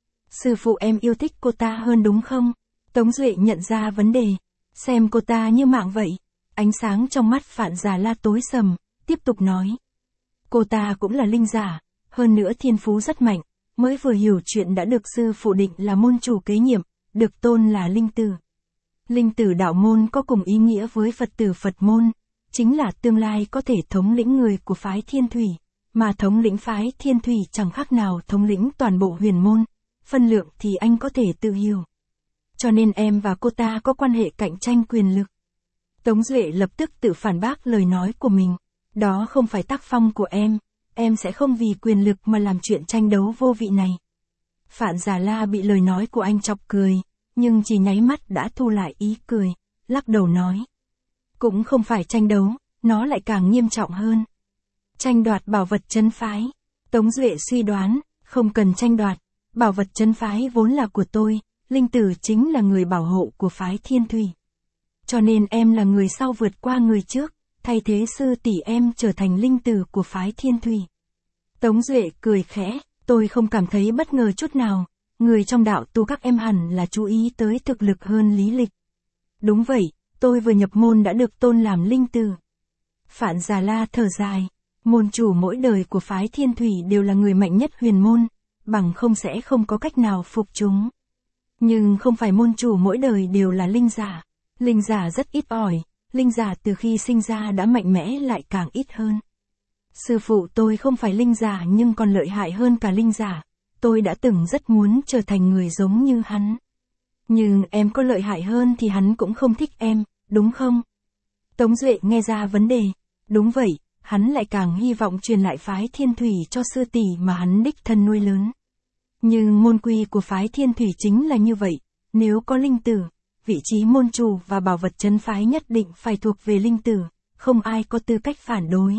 Sư phụ em yêu thích cô ta hơn đúng không? Tống Duệ nhận ra vấn đề, xem cô ta như mạng vậy. Ánh sáng trong mắt Phạn Già La tối sầm, tiếp tục nói. Cô ta cũng là linh giả, hơn nữa thiên phú rất mạnh, mới vừa hiểu chuyện đã được sư phụ định là môn chủ kế nhiệm, được tôn là linh tử. Linh tử đạo môn có cùng ý nghĩa với Phật tử Phật môn, chính là tương lai có thể thống lĩnh người của phái Thiên Thủy, mà thống lĩnh phái Thiên Thủy chẳng khác nào thống lĩnh toàn bộ huyền môn, phân lượng thì anh có thể tự hiểu. Cho nên em và cô ta có quan hệ cạnh tranh quyền lực. Tống Duệ lập tức tự phản bác lời nói của mình, đó không phải tác phong của em, em sẽ không vì quyền lực mà làm chuyện tranh đấu vô vị này. Phạn Già La bị lời nói của anh chọc cười, nhưng chỉ nháy mắt đã thu lại ý cười, lắc đầu nói. Cũng không phải tranh đấu, nó lại càng nghiêm trọng hơn. Tranh đoạt bảo vật trấn phái. Tống Duệ suy đoán, không cần tranh đoạt, bảo vật trấn phái vốn là của tôi, linh tử chính là người bảo hộ của phái Thiên Thủy. Cho nên em là người sau vượt qua người trước, thay thế sư tỷ em trở thành linh tử của phái Thiên Thủy. Tống Duệ cười khẽ, tôi không cảm thấy bất ngờ chút nào, người trong đạo tu các em hẳn là chú ý tới thực lực hơn lý lịch. Đúng vậy, tôi vừa nhập môn đã được tôn làm linh tử. Phạn Già La thở dài, môn chủ mỗi đời của phái Thiên Thủy đều là người mạnh nhất huyền môn, bằng không sẽ không có cách nào phục chúng. Nhưng không phải môn chủ mỗi đời đều là linh giả, linh giả rất ít ỏi, linh giả từ khi sinh ra đã mạnh mẽ lại càng ít hơn. Sư phụ tôi không phải linh giả nhưng còn lợi hại hơn cả linh giả, tôi đã từng rất muốn trở thành người giống như hắn. Nhưng em có lợi hại hơn thì hắn cũng không thích em, đúng không? Tống Duệ nghe ra vấn đề, đúng vậy, hắn lại càng hy vọng truyền lại phái Thiên Thủy cho sư tỷ mà hắn đích thân nuôi lớn. Nhưng môn quy của phái Thiên Thủy chính là như vậy, nếu có linh tử, vị trí môn chủ và bảo vật trấn phái nhất định phải thuộc về linh tử, không ai có tư cách phản đối.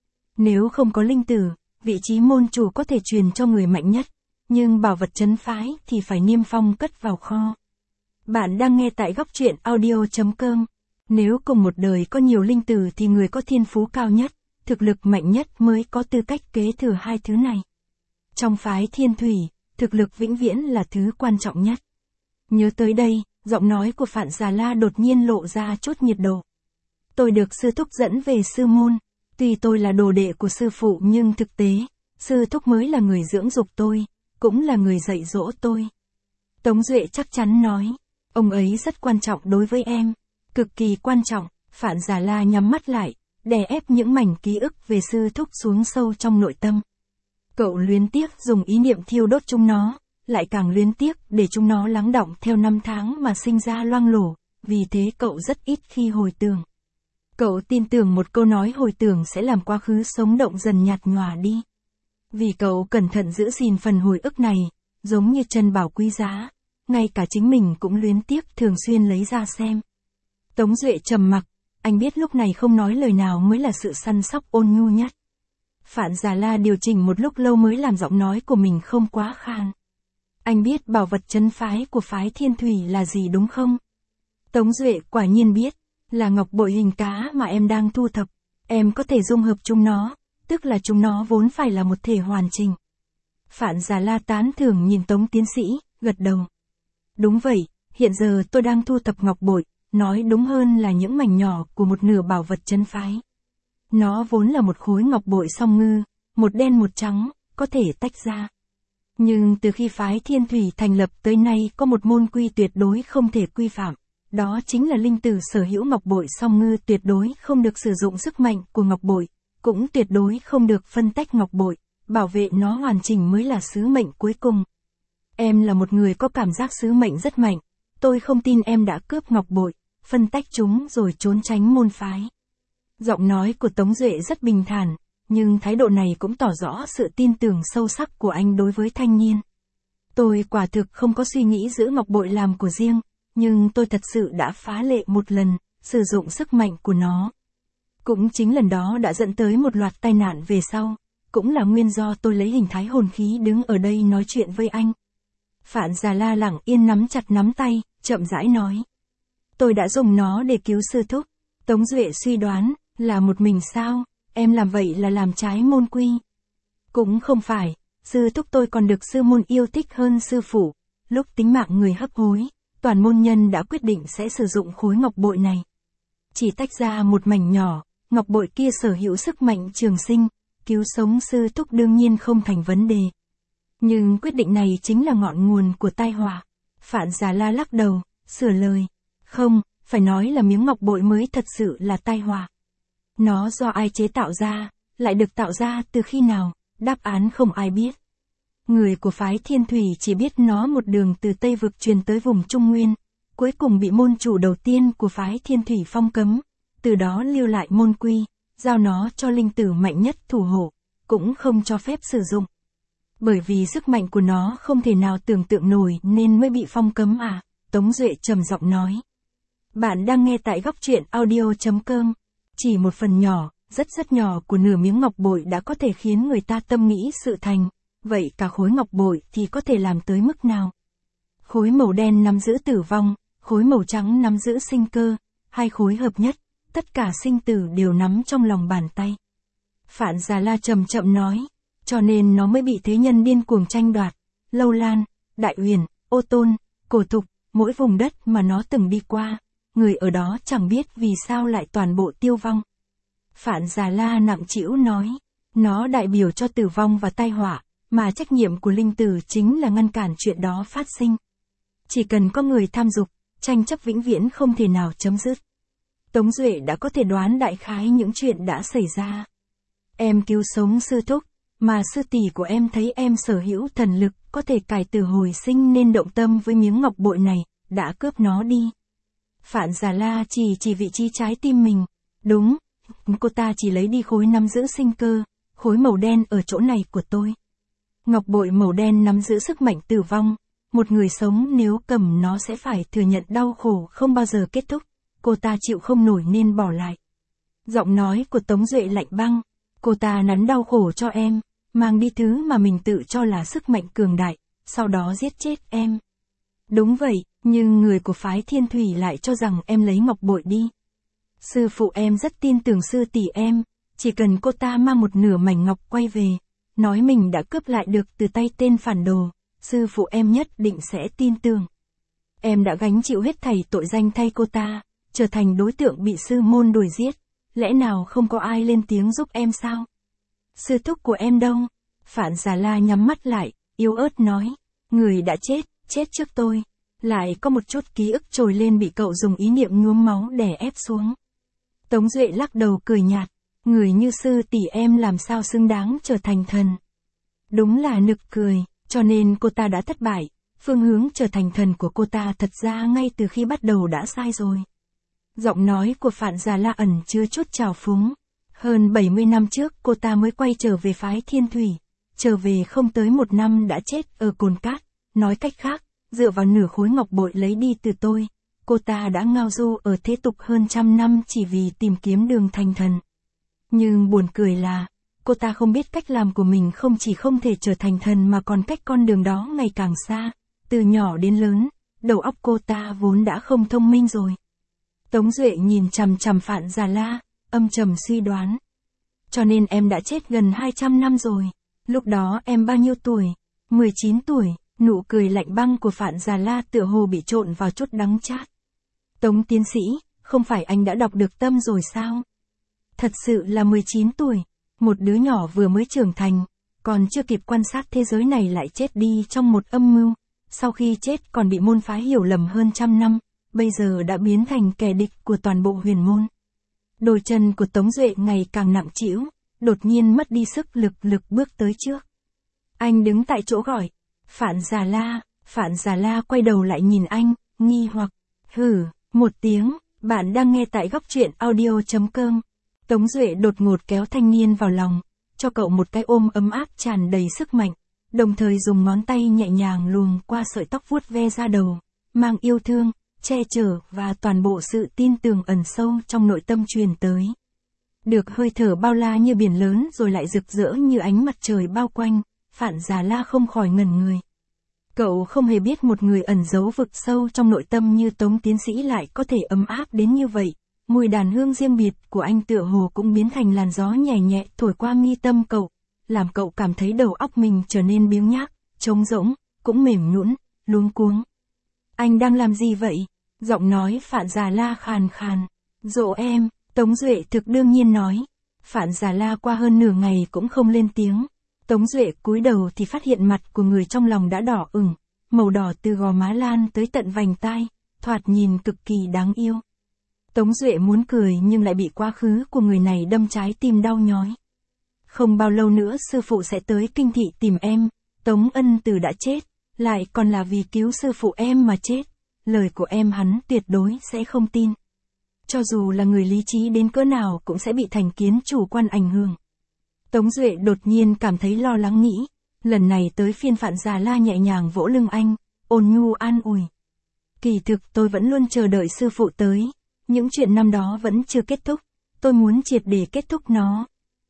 Nếu không có linh tử, vị trí môn chủ có thể truyền cho người mạnh nhất, nhưng bảo vật trấn phái thì phải niêm phong cất vào kho. Bạn đang nghe tại góc truyện audio.com. Nếu cùng một đời có nhiều linh tử thì người có thiên phú cao nhất, thực lực mạnh nhất mới có tư cách kế thừa hai thứ này. Trong phái Thiên Thủy, thực lực vĩnh viễn là thứ quan trọng nhất. Nhớ tới đây, giọng nói của Phạn Già La đột nhiên lộ ra chút nhiệt độ. Tôi được sư thúc dẫn về sư môn, tuy tôi là đồ đệ của sư phụ nhưng thực tế, sư thúc mới là người dưỡng dục tôi, cũng là người dạy dỗ tôi. Tống Duệ chắc chắn nói, ông ấy rất quan trọng đối với em, cực kỳ quan trọng. Phạn Già La nhắm mắt lại, đè ép những mảnh ký ức về sư thúc xuống sâu trong nội tâm. Cậu luyến tiếc dùng ý niệm thiêu đốt chúng nó, lại càng luyến tiếc để chúng nó lắng đọng theo năm tháng mà sinh ra loang lổ, vì thế cậu rất ít khi hồi tưởng. Cậu tin tưởng một câu nói hồi tưởng sẽ làm quá khứ sống động dần nhạt nhòa đi. Vì cậu cẩn thận giữ gìn phần hồi ức này, giống như chân bảo quý giá, ngay cả chính mình cũng luyến tiếc thường xuyên lấy ra xem. Tống Duệ trầm mặc, anh biết lúc này không nói lời nào mới là sự săn sóc ôn nhu nhất. Phạn Già La điều chỉnh một lúc lâu mới làm giọng nói của mình không quá khan. Anh biết bảo vật trấn phái của phái Thiên Thủy là gì đúng không? Tống Duệ quả nhiên biết, là ngọc bội hình cá mà em đang thu thập, em có thể dung hợp chúng nó, tức là chúng nó vốn phải là một thể hoàn chỉnh. Phạn Già La tán thưởng nhìn Tống tiến sĩ, gật đầu. Đúng vậy, hiện giờ tôi đang thu thập ngọc bội, nói đúng hơn là những mảnh nhỏ của một nửa bảo vật trấn phái. Nó vốn là một khối ngọc bội song ngư, một đen một trắng, có thể tách ra. Nhưng từ khi phái Thiên Thủy thành lập tới nay có một môn quy tuyệt đối không thể quy phạm. Đó chính là linh tử sở hữu ngọc bội song ngư tuyệt đối không được sử dụng sức mạnh của ngọc bội, cũng tuyệt đối không được phân tách ngọc bội, bảo vệ nó hoàn chỉnh mới là sứ mệnh cuối cùng. Em là một người có cảm giác sứ mệnh rất mạnh, tôi không tin em đã cướp ngọc bội, phân tách chúng rồi trốn tránh môn phái. Giọng nói của Tống Duệ rất bình thản, nhưng thái độ này cũng tỏ rõ sự tin tưởng sâu sắc của anh đối với thanh niên. Tôi quả thực không có suy nghĩ giữ ngọc bội làm của riêng, nhưng tôi thật sự đã phá lệ một lần, sử dụng sức mạnh của nó. Cũng chính lần đó đã dẫn tới một loạt tai nạn về sau, cũng là nguyên do tôi lấy hình thái hồn khí đứng ở đây nói chuyện với anh. Phạn Già La lặng yên nắm chặt nắm tay, chậm rãi nói. Tôi đã dùng nó để cứu sư thúc. Tống Duệ suy đoán, là một mình sao, em làm vậy là làm trái môn quy. Cũng không phải, sư thúc tôi còn được sư môn yêu thích hơn sư phụ, lúc tính mạng người hấp hối, toàn môn nhân đã quyết định sẽ sử dụng khối ngọc bội này. Chỉ tách ra một mảnh nhỏ, ngọc bội kia sở hữu sức mạnh trường sinh, cứu sống sư thúc đương nhiên không thành vấn đề. Nhưng quyết định này chính là ngọn nguồn của tai họa. Phạn Già La lắc đầu, sửa lời. Không, phải nói là miếng ngọc bội mới thật sự là tai họa. Nó do ai chế tạo ra, lại được tạo ra từ khi nào, đáp án không ai biết. Người của phái Thiên Thủy chỉ biết nó một đường từ Tây Vực truyền tới vùng Trung Nguyên, cuối cùng bị môn chủ đầu tiên của phái Thiên Thủy phong cấm, từ đó lưu lại môn quy, giao nó cho linh tử mạnh nhất thủ hộ, cũng không cho phép sử dụng. Bởi vì sức mạnh của nó không thể nào tưởng tượng nổi nên mới bị phong cấm à, Tống Duệ trầm giọng nói. Bạn đang nghe tại góc truyện audio chấm com. Chỉ một phần nhỏ, rất rất nhỏ của nửa miếng ngọc bội đã có thể khiến người ta tâm nghĩ sự thành, vậy cả khối ngọc bội thì có thể làm tới mức nào? Khối màu đen nắm giữ tử vong, khối màu trắng nắm giữ sinh cơ, hai khối hợp nhất, tất cả sinh tử đều nắm trong lòng bàn tay. Phạn Già La chậm chậm nói, cho nên nó mới bị thế nhân điên cuồng tranh đoạt. Lâu Lan, Đại Uyển, Ô Tôn, Cổ Thục, mỗi vùng đất mà nó từng đi qua, người ở đó chẳng biết vì sao lại toàn bộ tiêu vong. Phạn Già La nặng trĩu nói, nó đại biểu cho tử vong và tai họa, mà trách nhiệm của linh tử chính là ngăn cản chuyện đó phát sinh. Chỉ cần có người tham dục, tranh chấp vĩnh viễn không thể nào chấm dứt. Tống Duệ đã có thể đoán đại khái những chuyện đã xảy ra. Em cứu sống sư thúc, mà sư tỷ của em thấy em sở hữu thần lực có thể cải tử hồi sinh nên động tâm với miếng ngọc bội này, đã cướp nó đi. Phạn Già La chỉ chỉ vị trí trái tim mình. Đúng, cô ta chỉ lấy đi khối nắm giữ sinh cơ, khối màu đen ở chỗ này của tôi. Ngọc bội màu đen nắm giữ sức mạnh tử vong, một người sống nếu cầm nó sẽ phải thừa nhận đau khổ không bao giờ kết thúc, cô ta chịu không nổi nên bỏ lại. Giọng nói của Tống Duệ lạnh băng, cô ta nắn đau khổ cho em, mang đi thứ mà mình tự cho là sức mạnh cường đại, sau đó giết chết em. Đúng vậy, nhưng người của phái Thiên Thủy lại cho rằng em lấy ngọc bội đi. Sư phụ em rất tin tưởng sư tỷ em, chỉ cần cô ta mang một nửa mảnh ngọc quay về, nói mình đã cướp lại được từ tay tên phản đồ, sư phụ em nhất định sẽ tin tưởng. Em đã gánh chịu hết thảy tội danh thay cô ta, trở thành đối tượng bị sư môn đuổi giết, lẽ nào không có ai lên tiếng giúp em sao? Sư thúc của em đâu? Phạn Già La nhắm mắt lại, yếu ớt nói, người đã chết, chết trước tôi. Lại có một chút ký ức trồi lên bị cậu dùng ý niệm nhuốm máu đè ép xuống. Tống Duệ lắc đầu cười nhạt, người như sư tỷ em làm sao xứng đáng trở thành thần. Đúng là nực cười, cho nên cô ta đã thất bại, phương hướng trở thành thần của cô ta thật ra ngay từ khi bắt đầu đã sai rồi. Giọng nói của Phạn Già La ẩn chứa chút trào phúng. Hơn bảy mươi năm trước cô ta mới quay trở về phái Thiên Thủy. Trở về không tới một năm đã chết ở Cồn Cát. Nói cách khác, dựa vào nửa khối ngọc bội lấy đi từ tôi, cô ta đã ngao du ở thế tục hơn trăm năm chỉ vì tìm kiếm đường thành thần. Nhưng buồn cười là, cô ta không biết cách làm của mình không chỉ không thể trở thành thần mà còn cách con đường đó ngày càng xa. Từ nhỏ đến lớn, đầu óc cô ta vốn đã không thông minh rồi. Tống Duệ nhìn chằm chằm Phạn Già La, âm trầm suy đoán. Cho nên em đã chết gần hai trăm năm rồi. Lúc đó em bao nhiêu tuổi? mười chín tuổi, nụ cười lạnh băng của Phạn Già La tựa hồ bị trộn vào chút đắng chát. Tống tiến sĩ, không phải anh đã đọc được tâm rồi sao? Thật sự là mười chín tuổi, một đứa nhỏ vừa mới trưởng thành, còn chưa kịp quan sát thế giới này lại chết đi trong một âm mưu. Sau khi chết còn bị môn phái hiểu lầm hơn trăm năm, bây giờ đã biến thành kẻ địch của toàn bộ huyền môn. Đôi chân của Tống Duệ ngày càng nặng trĩu, đột nhiên mất đi sức lực lực bước tới trước. Anh đứng tại chỗ gọi, Phạn Già La, Phạn Già La quay đầu lại nhìn anh, nghi hoặc, hử, một tiếng, bạn đang nghe tại góc truyện audio.com. Tống Duệ đột ngột kéo thanh niên vào lòng, cho cậu một cái ôm ấm áp tràn đầy sức mạnh, đồng thời dùng ngón tay nhẹ nhàng luồn qua sợi tóc vuốt ve da đầu, mang yêu thương, che chở và toàn bộ sự tin tưởng ẩn sâu trong nội tâm truyền tới. Được hơi thở bao la như biển lớn rồi lại rực rỡ như ánh mặt trời bao quanh, Phạn Già La không khỏi ngẩn người. Cậu không hề biết một người ẩn giấu vực sâu trong nội tâm như Tống tiến sĩ lại có thể ấm áp đến như vậy. Mùi đàn hương riêng biệt của anh tựa hồ cũng biến thành làn gió nhẹ nhẹ thổi qua mi tâm cậu, làm cậu cảm thấy đầu óc mình trở nên biếng nhác, trống rỗng, cũng mềm nhũn, luống cuống. Anh đang làm gì vậy? Giọng nói Phạn Già La khàn khàn. Dỗ em, Tống Duệ thực đương nhiên nói. Phạn Già La qua hơn nửa ngày cũng không lên tiếng. Tống Duệ cúi đầu thì phát hiện mặt của người trong lòng đã đỏ ửng, màu đỏ từ gò má lan tới tận vành tai, thoạt nhìn cực kỳ đáng yêu. Tống Duệ muốn cười nhưng lại bị quá khứ của người này đâm trái tim đau nhói. Không bao lâu nữa sư phụ sẽ tới kinh thị tìm em, Tống Ân Từ đã chết, lại còn là vì cứu sư phụ em mà chết. Lời của em hắn tuyệt đối sẽ không tin. Cho dù là người lý trí đến cỡ nào cũng sẽ bị thành kiến chủ quan ảnh hưởng. Tống Duệ đột nhiên cảm thấy lo lắng nghĩ, lần này tới phiên Phạn Già La nhẹ nhàng vỗ lưng anh, ôn nhu an ủi. Kỳ thực tôi vẫn luôn chờ đợi sư phụ tới, những chuyện năm đó vẫn chưa kết thúc, tôi muốn triệt để kết thúc nó.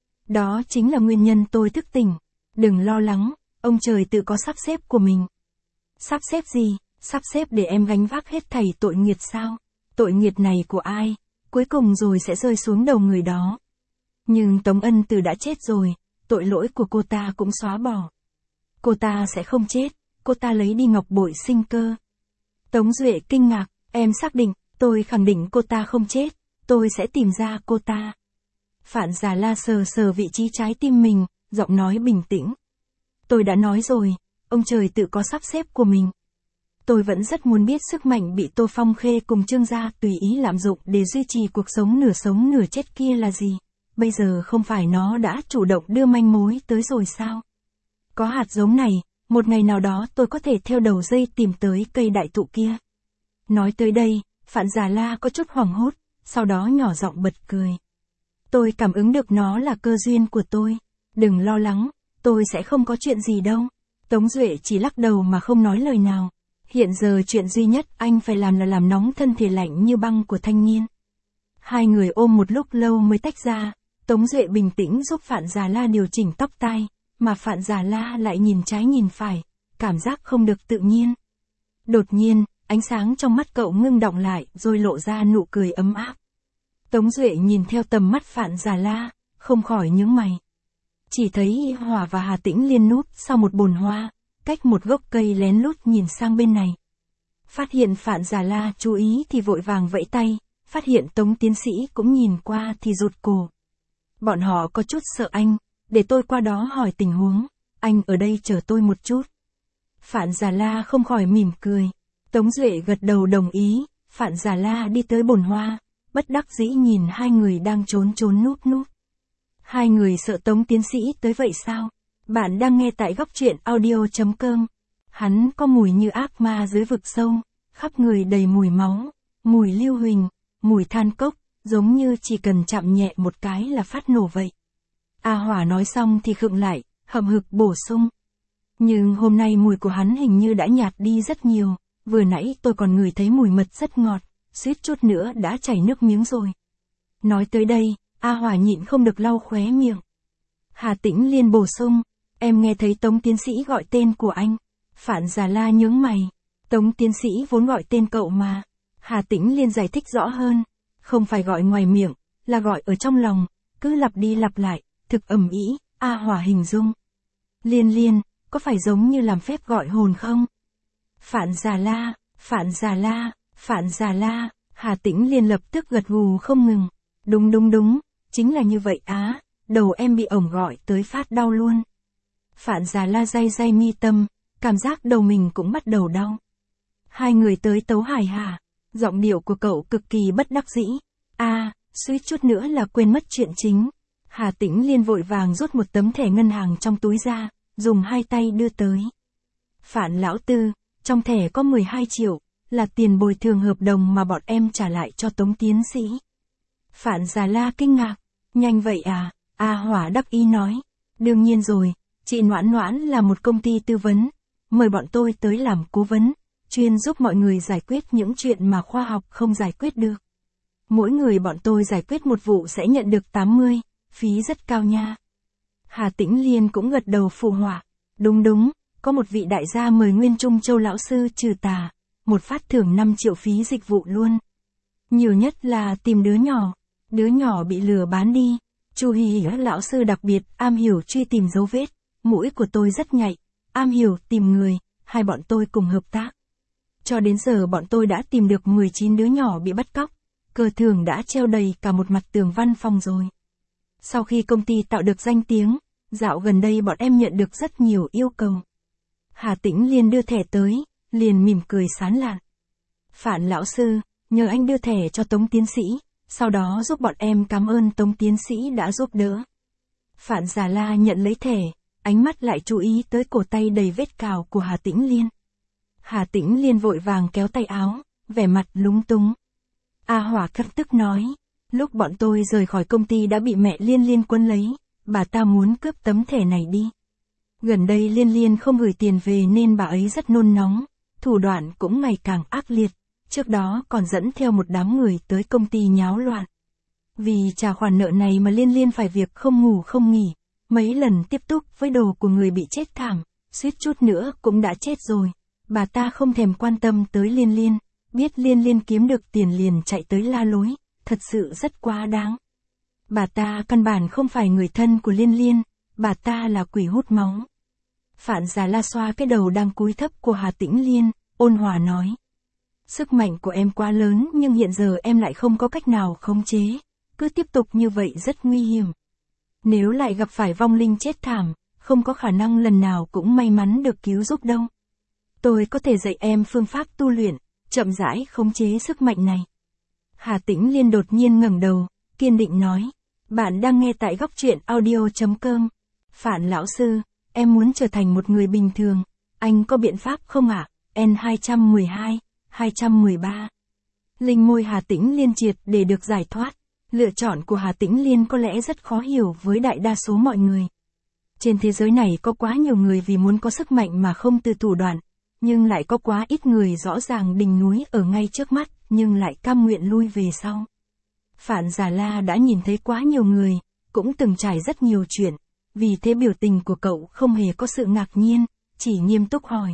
Đó chính là nguyên nhân tôi thức tỉnh. Đừng lo lắng, ông trời tự có sắp xếp của mình. Sắp xếp gì? Sắp xếp để em gánh vác hết thảy tội nghiệt sao? Tội nghiệt này của ai? Cuối cùng rồi sẽ rơi xuống đầu người đó. Nhưng Tống Ân Từ đã chết rồi, tội lỗi của cô ta cũng xóa bỏ. Cô ta sẽ không chết, cô ta lấy đi ngọc bội sinh cơ. Tống Duệ kinh ngạc, em xác định, tôi khẳng định cô ta không chết, tôi sẽ tìm ra cô ta. Phạn Già La sờ sờ vị trí trái tim mình, giọng nói bình tĩnh. Tôi đã nói rồi, ông trời tự có sắp xếp của mình. Tôi vẫn rất muốn biết sức mạnh bị Tô Phong Khê cùng Trương gia tùy ý lạm dụng để duy trì cuộc sống nửa sống nửa chết kia là gì. Bây giờ không phải nó đã chủ động đưa manh mối tới rồi sao? Có hạt giống này, một ngày nào đó tôi có thể theo đầu dây tìm tới cây đại thụ kia. Nói tới đây, Phạn Già La có chút hoảng hốt, sau đó nhỏ giọng bật cười. Tôi cảm ứng được nó là cơ duyên của tôi. Đừng lo lắng, tôi sẽ không có chuyện gì đâu. Tống Duệ chỉ lắc đầu mà không nói lời nào. Hiện giờ chuyện duy nhất anh phải làm là làm nóng thân thể lạnh như băng của thanh niên. Hai người ôm một lúc lâu mới tách ra, Tống Duệ bình tĩnh giúp Phạn Già La điều chỉnh tóc tai, mà Phạn Già La lại nhìn trái nhìn phải, cảm giác không được tự nhiên. Đột nhiên, ánh sáng trong mắt cậu ngưng đọng lại rồi lộ ra nụ cười ấm áp. Tống Duệ nhìn theo tầm mắt Phạn Già La, không khỏi nhướng mày. Chỉ thấy Hòa và Hà Tĩnh liên núp sau một bồn hoa, cách một gốc cây lén lút nhìn sang bên này. Phát hiện Phạn Già La chú ý thì vội vàng vẫy tay, phát hiện Tống tiến sĩ cũng nhìn qua thì rụt cổ. Bọn họ có chút sợ anh, để tôi qua đó hỏi tình huống, anh ở đây chờ tôi một chút. Phạn Già La không khỏi mỉm cười. Tống Duệ gật đầu đồng ý, Phạn Già La đi tới bồn hoa, bất đắc dĩ nhìn hai người đang trốn trốn núp núp. Hai người sợ Tống tiến sĩ tới vậy sao? Bạn đang nghe tại góc truyện audio.com. Hắn có mùi như ác ma dưới vực sâu, khắp người đầy mùi máu, mùi lưu huỳnh, mùi than cốc, giống như chỉ cần chạm nhẹ một cái là phát nổ vậy. A Hỏa nói xong thì khựng lại, hậm hực bổ sung. Nhưng hôm nay mùi của hắn hình như đã nhạt đi rất nhiều, vừa nãy tôi còn ngửi thấy mùi mật rất ngọt, suýt chút nữa đã chảy nước miếng rồi. Nói tới đây, A Hỏa nhịn không được lau khóe miệng. Hà Tĩnh Liên bổ sung, em nghe thấy Tống tiến sĩ gọi tên của anh. Phạn Già La nhướng mày. Tống tiến sĩ vốn gọi tên cậu mà. Hà Tĩnh Liên giải thích rõ hơn. Không phải gọi ngoài miệng, là gọi ở trong lòng, cứ lặp đi lặp lại, thực ầm ĩ. A Hỏa hình dung. Liên Liên, có phải giống như làm phép gọi hồn không? Phạn Già La, Phạn Già La, Phạn Già La. Hà Tĩnh Liên lập tức gật gù không ngừng. Đúng đúng đúng, chính là như vậy á, đầu em bị ổng gọi tới phát đau luôn. Phạn Già La day day mi tâm, cảm giác đầu mình cũng bắt đầu đau. Hai người tới tấu hài hà, giọng điệu của cậu cực kỳ bất đắc dĩ. A, à, suýt chút nữa là quên mất chuyện chính. Hà Tĩnh Liên vội vàng rút một tấm thẻ ngân hàng trong túi ra, dùng hai tay đưa tới. Phạn lão tư, trong thẻ có mười hai triệu, là tiền bồi thường hợp đồng mà bọn em trả lại cho Tống tiến sĩ. Phạn Già La kinh ngạc, nhanh vậy à? A Hỏa đắc ý nói, đương nhiên rồi, chị Noãn Noãn là một công ty tư vấn, mời bọn tôi tới làm cố vấn, chuyên giúp mọi người giải quyết những chuyện mà khoa học không giải quyết được. Mỗi người bọn tôi giải quyết một vụ sẽ nhận được tám mươi, phí rất cao nha. Hà Tĩnh Liên cũng gật đầu phụ họa, đúng đúng, có một vị đại gia mời Nguyên Trung Châu lão sư trừ tà, một phát thưởng năm triệu phí dịch vụ luôn. Nhiều nhất là tìm đứa nhỏ, đứa nhỏ bị lừa bán đi. Chu Hi Hi lão sư đặc biệt am hiểu truy tìm dấu vết, mũi của tôi rất nhạy, am hiểu tìm người, hai bọn tôi cùng hợp tác. Cho đến giờ bọn tôi đã tìm được mười chín đứa nhỏ bị bắt cóc, cờ thưởng đã treo đầy cả một mặt tường văn phòng rồi. Sau khi công ty tạo được danh tiếng, dạo gần đây bọn em nhận được rất nhiều yêu cầu. Hà Tĩnh Liên đưa thẻ tới, liền mỉm cười sán lạn. Phạn lão sư, nhờ anh đưa thẻ cho Tống tiến sĩ, sau đó giúp bọn em cảm ơn Tống tiến sĩ đã giúp đỡ. Phạn Già La nhận lấy thẻ, ánh mắt lại chú ý tới cổ tay đầy vết cào của Hà Tĩnh Liên. Hà Tĩnh Liên vội vàng kéo tay áo, vẻ mặt lúng túng. A Hỏa cất tức nói, lúc bọn tôi rời khỏi công ty đã bị mẹ Liên Liên quấn lấy, bà ta muốn cướp tấm thẻ này đi. Gần đây Liên Liên không gửi tiền về nên bà ấy rất nôn nóng, thủ đoạn cũng ngày càng ác liệt, trước đó còn dẫn theo một đám người tới công ty nháo loạn. Vì trả khoản nợ này mà Liên Liên phải việc không ngủ không nghỉ, mấy lần tiếp xúc với đồ của người bị chết thảm, suýt chút nữa cũng đã chết rồi. Bà ta không thèm quan tâm tới Liên Liên, biết Liên Liên kiếm được tiền liền chạy tới la lối, thật sự rất quá đáng. Bà ta căn bản không phải người thân của Liên Liên, bà ta là quỷ hút máu. Phạn Già La xoa cái đầu đang cúi thấp của Hà Tĩnh Liên, ôn hòa nói. Sức mạnh của em quá lớn nhưng hiện giờ em lại không có cách nào khống chế, cứ tiếp tục như vậy rất nguy hiểm. Nếu lại gặp phải vong linh chết thảm, không có khả năng lần nào cũng may mắn được cứu giúp đâu. Tôi có thể dạy em phương pháp tu luyện, chậm rãi khống chế sức mạnh này. Hà Tĩnh Liên đột nhiên ngẩng đầu, kiên định nói. Bạn đang nghe tại góc truyện audio chấm com. Phạn lão sư, em muốn trở thành một người bình thường, anh có biện pháp không ạ? À? N hai một hai, hai một ba. Linh môi Hà Tĩnh Liên triệt để được giải thoát. Lựa chọn của Hà Tĩnh Liên có lẽ rất khó hiểu với đại đa số mọi người. Trên thế giới này có quá nhiều người vì muốn có sức mạnh mà không từ thủ đoạn, nhưng lại có quá ít người rõ ràng đỉnh núi ở ngay trước mắt, nhưng lại cam nguyện lui về sau. Phạn Già La đã nhìn thấy quá nhiều người, cũng từng trải rất nhiều chuyện, vì thế biểu tình của cậu không hề có sự ngạc nhiên, chỉ nghiêm túc hỏi.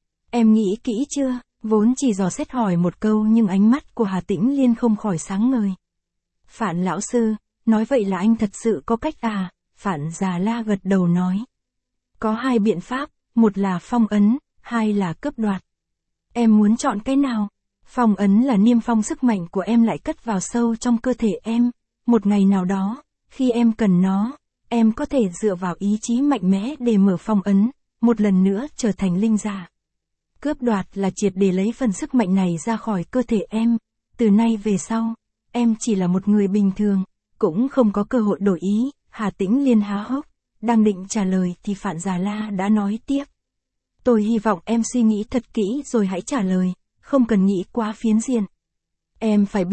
Em nghĩ kỹ chưa? Vốn chỉ dò xét hỏi một câu nhưng ánh mắt của Hà Tĩnh Liên không khỏi sáng ngời. Phạn lão sư, nói vậy là anh thật sự có cách à? Phạn Già La gật đầu nói. Có hai biện pháp, một là phong ấn, hai là cướp đoạt. Em muốn chọn cái nào? Phong ấn là niêm phong sức mạnh của em lại cất vào sâu trong cơ thể em. Một ngày nào đó, khi em cần nó, em có thể dựa vào ý chí mạnh mẽ để mở phong ấn, một lần nữa trở thành linh giả. Cướp đoạt là triệt để lấy phần sức mạnh này ra khỏi cơ thể em. Từ nay về sau, em chỉ là một người bình thường, cũng không có cơ hội đổi ý. Hà Tĩnh Liên há hốc, đang định trả lời thì Phạn Già La đã nói tiếp. Tôi hy vọng em suy nghĩ thật kỹ rồi hãy trả lời, không cần nghĩ quá phiến diện. Em phải biết,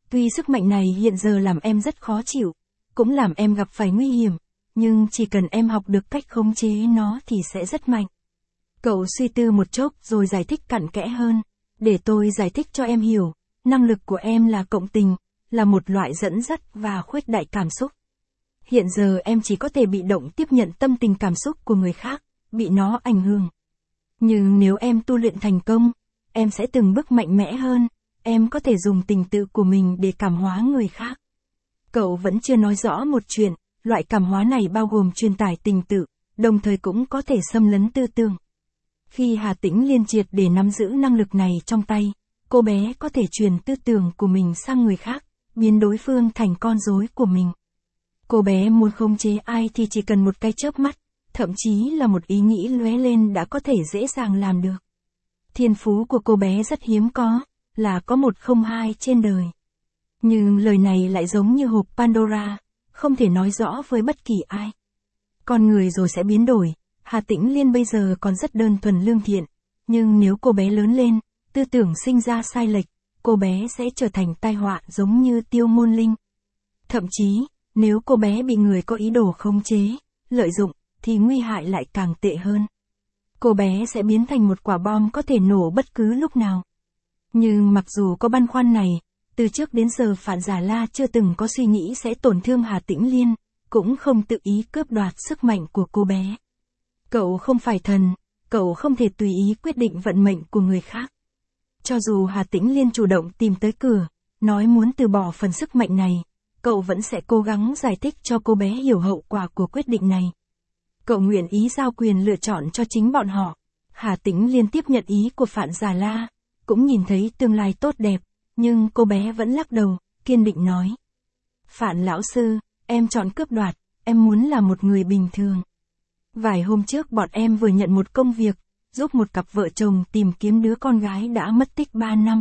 Tuy sức mạnh này hiện giờ làm em rất khó chịu, cũng làm em gặp phải nguy hiểm, nhưng chỉ cần em học được cách khống chế nó thì sẽ rất mạnh. Cậu suy tư một chốc rồi giải thích cặn kẽ hơn. Để tôi giải thích cho em hiểu, năng lực của em là cộng tình, là một loại dẫn dắt và khuếch đại cảm xúc. Hiện giờ em chỉ có thể bị động tiếp nhận tâm tình cảm xúc của người khác, bị nó ảnh hưởng. Nhưng nếu em tu luyện thành công, em sẽ từng bước mạnh mẽ hơn, em có thể dùng tình tự của mình để cảm hóa người khác. Cậu vẫn chưa nói rõ một chuyện, loại cảm hóa này bao gồm truyền tải tình tự, đồng thời cũng có thể xâm lấn tư tưởng. Khi Hà Tĩnh Liên triệt để nắm giữ năng lực này trong tay, cô bé có thể truyền tư tưởng của mình sang người khác, biến đối phương thành con rối của mình. Cô bé muốn khống chế ai thì chỉ cần một cái chớp mắt, thậm chí là một ý nghĩ lóe lên đã có thể dễ dàng làm được. Thiên phú của cô bé rất hiếm có, là có một không hai trên đời. Nhưng lời này lại giống như hộp Pandora, không thể nói rõ với bất kỳ ai. Con người rồi sẽ biến đổi, Hà Tĩnh Liên bây giờ còn rất đơn thuần lương thiện, nhưng nếu cô bé lớn lên, tư tưởng sinh ra sai lệch, cô bé sẽ trở thành tai họa giống như Tiêu Môn Linh. Thậm chí, nếu cô bé bị người có ý đồ khống chế, lợi dụng, thì nguy hại lại càng tệ hơn. Cô bé sẽ biến thành một quả bom có thể nổ bất cứ lúc nào. Nhưng mặc dù có băn khoăn này, từ trước đến giờ Phạn Già La chưa từng có suy nghĩ sẽ tổn thương Hà Tĩnh Liên, cũng không tự ý cướp đoạt sức mạnh của cô bé. Cậu không phải thần, cậu không thể tùy ý quyết định vận mệnh của người khác. Cho dù Hà Tĩnh Liên chủ động tìm tới cửa, nói muốn từ bỏ phần sức mạnh này, cậu vẫn sẽ cố gắng giải thích cho cô bé hiểu hậu quả của quyết định này. Cậu nguyện ý giao quyền lựa chọn cho chính bọn họ. Hà Tĩnh Liên tiếp nhận ý của Phạn Già La, cũng nhìn thấy tương lai tốt đẹp, nhưng cô bé vẫn lắc đầu, kiên định nói. Phạn lão sư, em chọn cướp đoạt, em muốn là một người bình thường. Vài hôm trước bọn em vừa nhận một công việc, giúp một cặp vợ chồng tìm kiếm đứa con gái đã mất tích ba năm.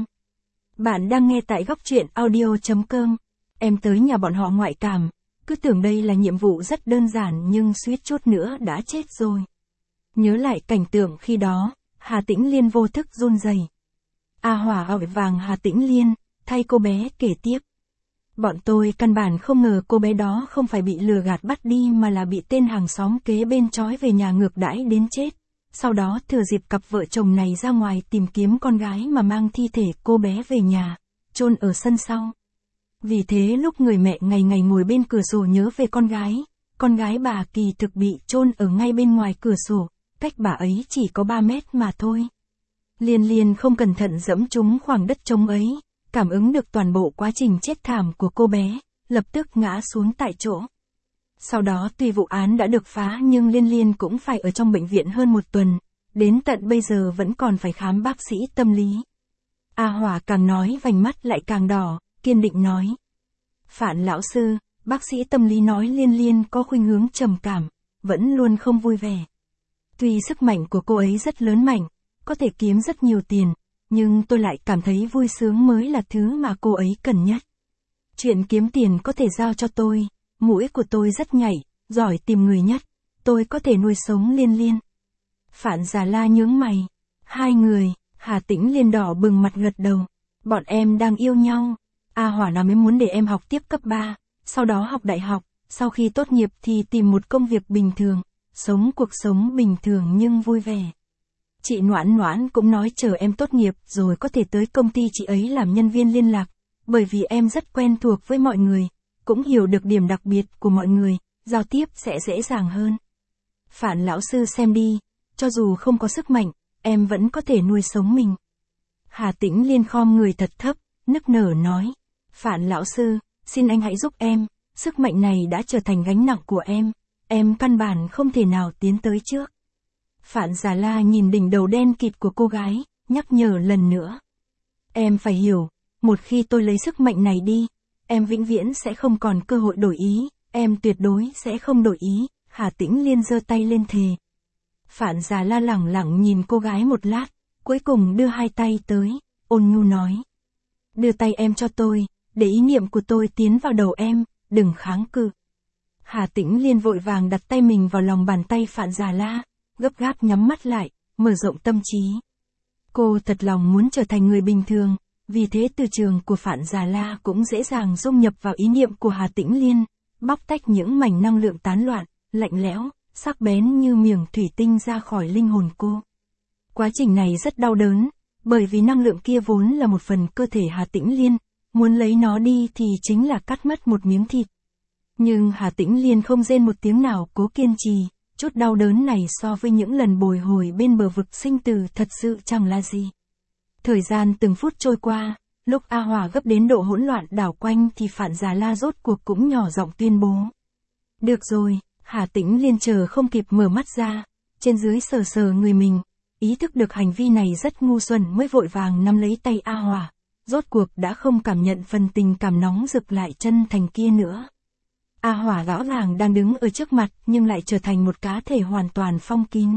Bạn đang nghe tại góc truyện audio chấm com. Em tới nhà bọn họ ngoại cảm, cứ tưởng đây là nhiệm vụ rất đơn giản nhưng suýt chút nữa đã chết rồi. Nhớ lại cảnh tượng khi đó, Hà Tĩnh Liên vô thức run rẩy. A Hỏa ở vàng Hà Tĩnh Liên, thay cô bé kể tiếp. Bọn tôi căn bản không ngờ cô bé đó không phải bị lừa gạt bắt đi mà là bị tên hàng xóm kế bên trói về nhà ngược đãi đến chết. Sau đó thừa dịp cặp vợ chồng này ra ngoài tìm kiếm con gái mà mang thi thể cô bé về nhà, chôn ở sân sau. Vì thế lúc người mẹ ngày ngày ngồi bên cửa sổ nhớ về con gái, con gái bà kỳ thực bị chôn ở ngay bên ngoài cửa sổ, cách bà ấy chỉ có ba mét mà thôi. Liên Liên không cẩn thận dẫm trúng khoảng đất trống ấy, cảm ứng được toàn bộ quá trình chết thảm của cô bé, lập tức ngã xuống tại chỗ. Sau đó tuy vụ án đã được phá nhưng Liên Liên cũng phải ở trong bệnh viện hơn một tuần, đến tận bây giờ vẫn còn phải khám bác sĩ tâm lý. A Hỏa càng nói vành mắt lại càng đỏ, kiên định nói. Phạn lão sư, bác sĩ tâm lý nói Liên Liên có khuynh hướng trầm cảm, vẫn luôn không vui vẻ. Tuy sức mạnh của cô ấy rất lớn mạnh, có thể kiếm rất nhiều tiền, nhưng tôi lại cảm thấy vui sướng mới là thứ mà cô ấy cần nhất. Chuyện kiếm tiền có thể giao cho tôi, mũi của tôi rất nhạy, giỏi tìm người nhất, tôi có thể nuôi sống Liên Liên. Phạn Già La nhướng mày. Hai người, Hà Tĩnh Liên đỏ bừng mặt gật đầu. Bọn em đang yêu nhau. A Hỏa nó mới muốn để em học tiếp cấp ba, sau đó học đại học, sau khi tốt nghiệp thì tìm một công việc bình thường, sống cuộc sống bình thường nhưng vui vẻ. Chị Noãn Noãn cũng nói chờ em tốt nghiệp rồi có thể tới công ty chị ấy làm nhân viên liên lạc, bởi vì em rất quen thuộc với mọi người, cũng hiểu được điểm đặc biệt của mọi người, giao tiếp sẽ dễ dàng hơn. Phạn lão sư xem đi, cho dù không có sức mạnh, em vẫn có thể nuôi sống mình. Hà Tĩnh Liên khom người thật thấp, nức nở nói. Phạn lão sư, xin anh hãy giúp em, sức mạnh này đã trở thành gánh nặng của em, em căn bản không thể nào tiến tới trước. Phạn Già La nhìn đỉnh đầu đen kịt của cô gái, nhắc nhở lần nữa. Em phải hiểu, một khi tôi lấy sức mạnh này đi, em vĩnh viễn sẽ không còn cơ hội đổi ý, em tuyệt đối sẽ không đổi ý. Hà Tĩnh Liên giơ tay lên thề. Phạn Già La lẳng lặng nhìn cô gái một lát, cuối cùng đưa hai tay tới, ôn nhu nói. Đưa tay em cho tôi, để ý niệm của tôi tiến vào đầu em, đừng kháng cự. Hà Tĩnh Liên vội vàng đặt tay mình vào lòng bàn tay Phạn Già La, gấp gáp nhắm mắt lại, mở rộng tâm trí. Cô thật lòng muốn trở thành người bình thường, vì thế từ trường của Phạn Già La cũng dễ dàng dung nhập vào ý niệm của Hà Tĩnh Liên, bóc tách những mảnh năng lượng tán loạn, lạnh lẽo, sắc bén như miệng thủy tinh ra khỏi linh hồn cô. Quá trình này rất đau đớn, bởi vì năng lượng kia vốn là một phần cơ thể Hà Tĩnh Liên, muốn lấy nó đi thì chính là cắt mất một miếng thịt. Nhưng Hà Tĩnh Liên không rên một tiếng nào, cố kiên trì, chút đau đớn này so với những lần bồi hồi bên bờ vực sinh tử thật sự chẳng là gì. Thời gian từng phút trôi qua, lúc A Hỏa gấp đến độ hỗn loạn đảo quanh thì Phạn Già La rốt cuộc cũng nhỏ giọng tuyên bố. Được rồi, Hà Tĩnh Liên chờ không kịp mở mắt ra, trên dưới sờ sờ người mình, ý thức được hành vi này rất ngu xuẩn mới vội vàng nắm lấy tay A Hỏa, rốt cuộc đã không cảm nhận phần tình cảm nóng rực lại chân thành kia nữa. A Hỏa rõ ràng đang đứng ở trước mặt nhưng lại trở thành một cá thể hoàn toàn phong kín.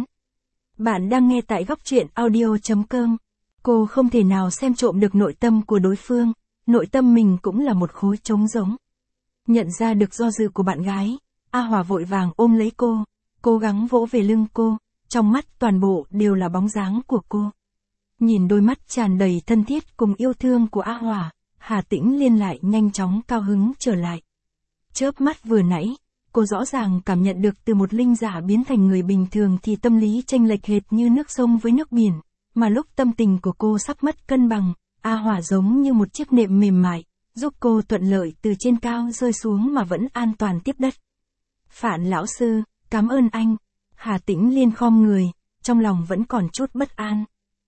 Bạn đang nghe tại góc truyện audio chấm com. Cô không thể nào xem trộm được nội tâm của đối phương, nội tâm mình cũng là một khối trống rỗng. Nhận ra được do dự của bạn gái, A Hỏa vội vàng ôm lấy cô, cố gắng vỗ về lưng cô, trong mắt toàn bộ đều là bóng dáng của cô. Nhìn đôi mắt tràn đầy thân thiết cùng yêu thương của A Hỏa, Hà Tĩnh Liên lại nhanh chóng cao hứng trở lại. Chớp mắt vừa nãy, cô rõ ràng cảm nhận được từ một linh giả biến thành người bình thường thì tâm lý chênh lệch hệt như nước sông với nước biển, mà lúc tâm tình của cô sắp mất cân bằng, A Hỏa giống như một chiếc nệm mềm mại, giúp cô thuận lợi từ trên cao rơi xuống mà vẫn an toàn tiếp đất. Phạn lão sư, cảm ơn anh. Hà Tĩnh Liên khom người, trong lòng vẫn còn chút bất an.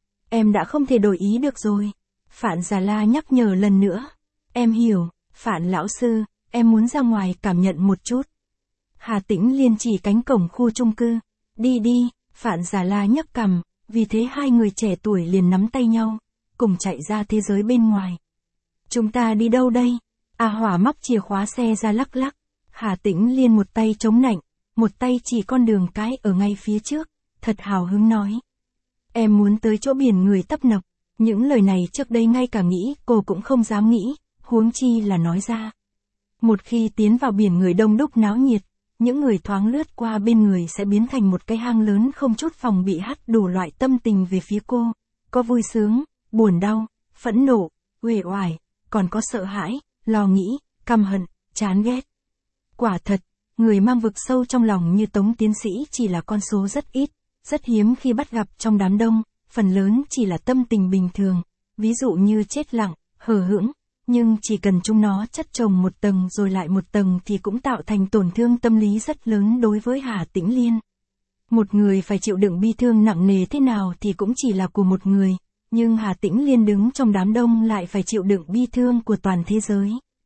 Em đã không thể đổi ý được rồi. Phạn Già La nhắc nhở lần nữa. Em hiểu, Phạn lão sư, em muốn ra ngoài cảm nhận một chút. Hà Tĩnh Liên chỉ cánh cổng khu chung cư. Đi đi, Phạn Già La nhấc cằm, vì thế hai người trẻ tuổi liền nắm tay nhau, cùng chạy ra thế giới bên ngoài. Chúng ta đi đâu đây? A Hỏa móc chìa khóa xe ra lắc lắc. Hà Tĩnh Liên một tay chống nạnh, một tay chỉ con đường cái ở ngay phía trước, thật hào hứng nói. Em muốn tới chỗ biển người tấp nập. Những lời này trước đây ngay cả nghĩ cô cũng không dám nghĩ, huống chi là nói ra. Một khi tiến vào biển người đông đúc náo nhiệt, những người thoáng lướt qua bên người sẽ biến thành một cái hang lớn không chút phòng bị hắt đủ loại tâm tình về phía cô. Có vui sướng, buồn đau, phẫn nộ, uể oải, còn có sợ hãi, lo nghĩ, căm hận, chán ghét. Quả thật, người mang vực sâu trong lòng như Tống tiến sĩ chỉ là con số rất ít, rất hiếm khi bắt gặp trong đám đông, phần lớn chỉ là tâm tình bình thường, ví dụ như chết lặng, hờ hững, nhưng chỉ cần chúng nó chất chồng một tầng rồi lại một tầng thì cũng tạo thành tổn thương tâm lý rất lớn đối với Hà Tĩnh Liên. Một người phải chịu đựng bi thương nặng nề thế nào thì cũng chỉ là của một người, nhưng Hà Tĩnh Liên đứng trong đám đông lại phải chịu đựng bi thương của toàn thế giới.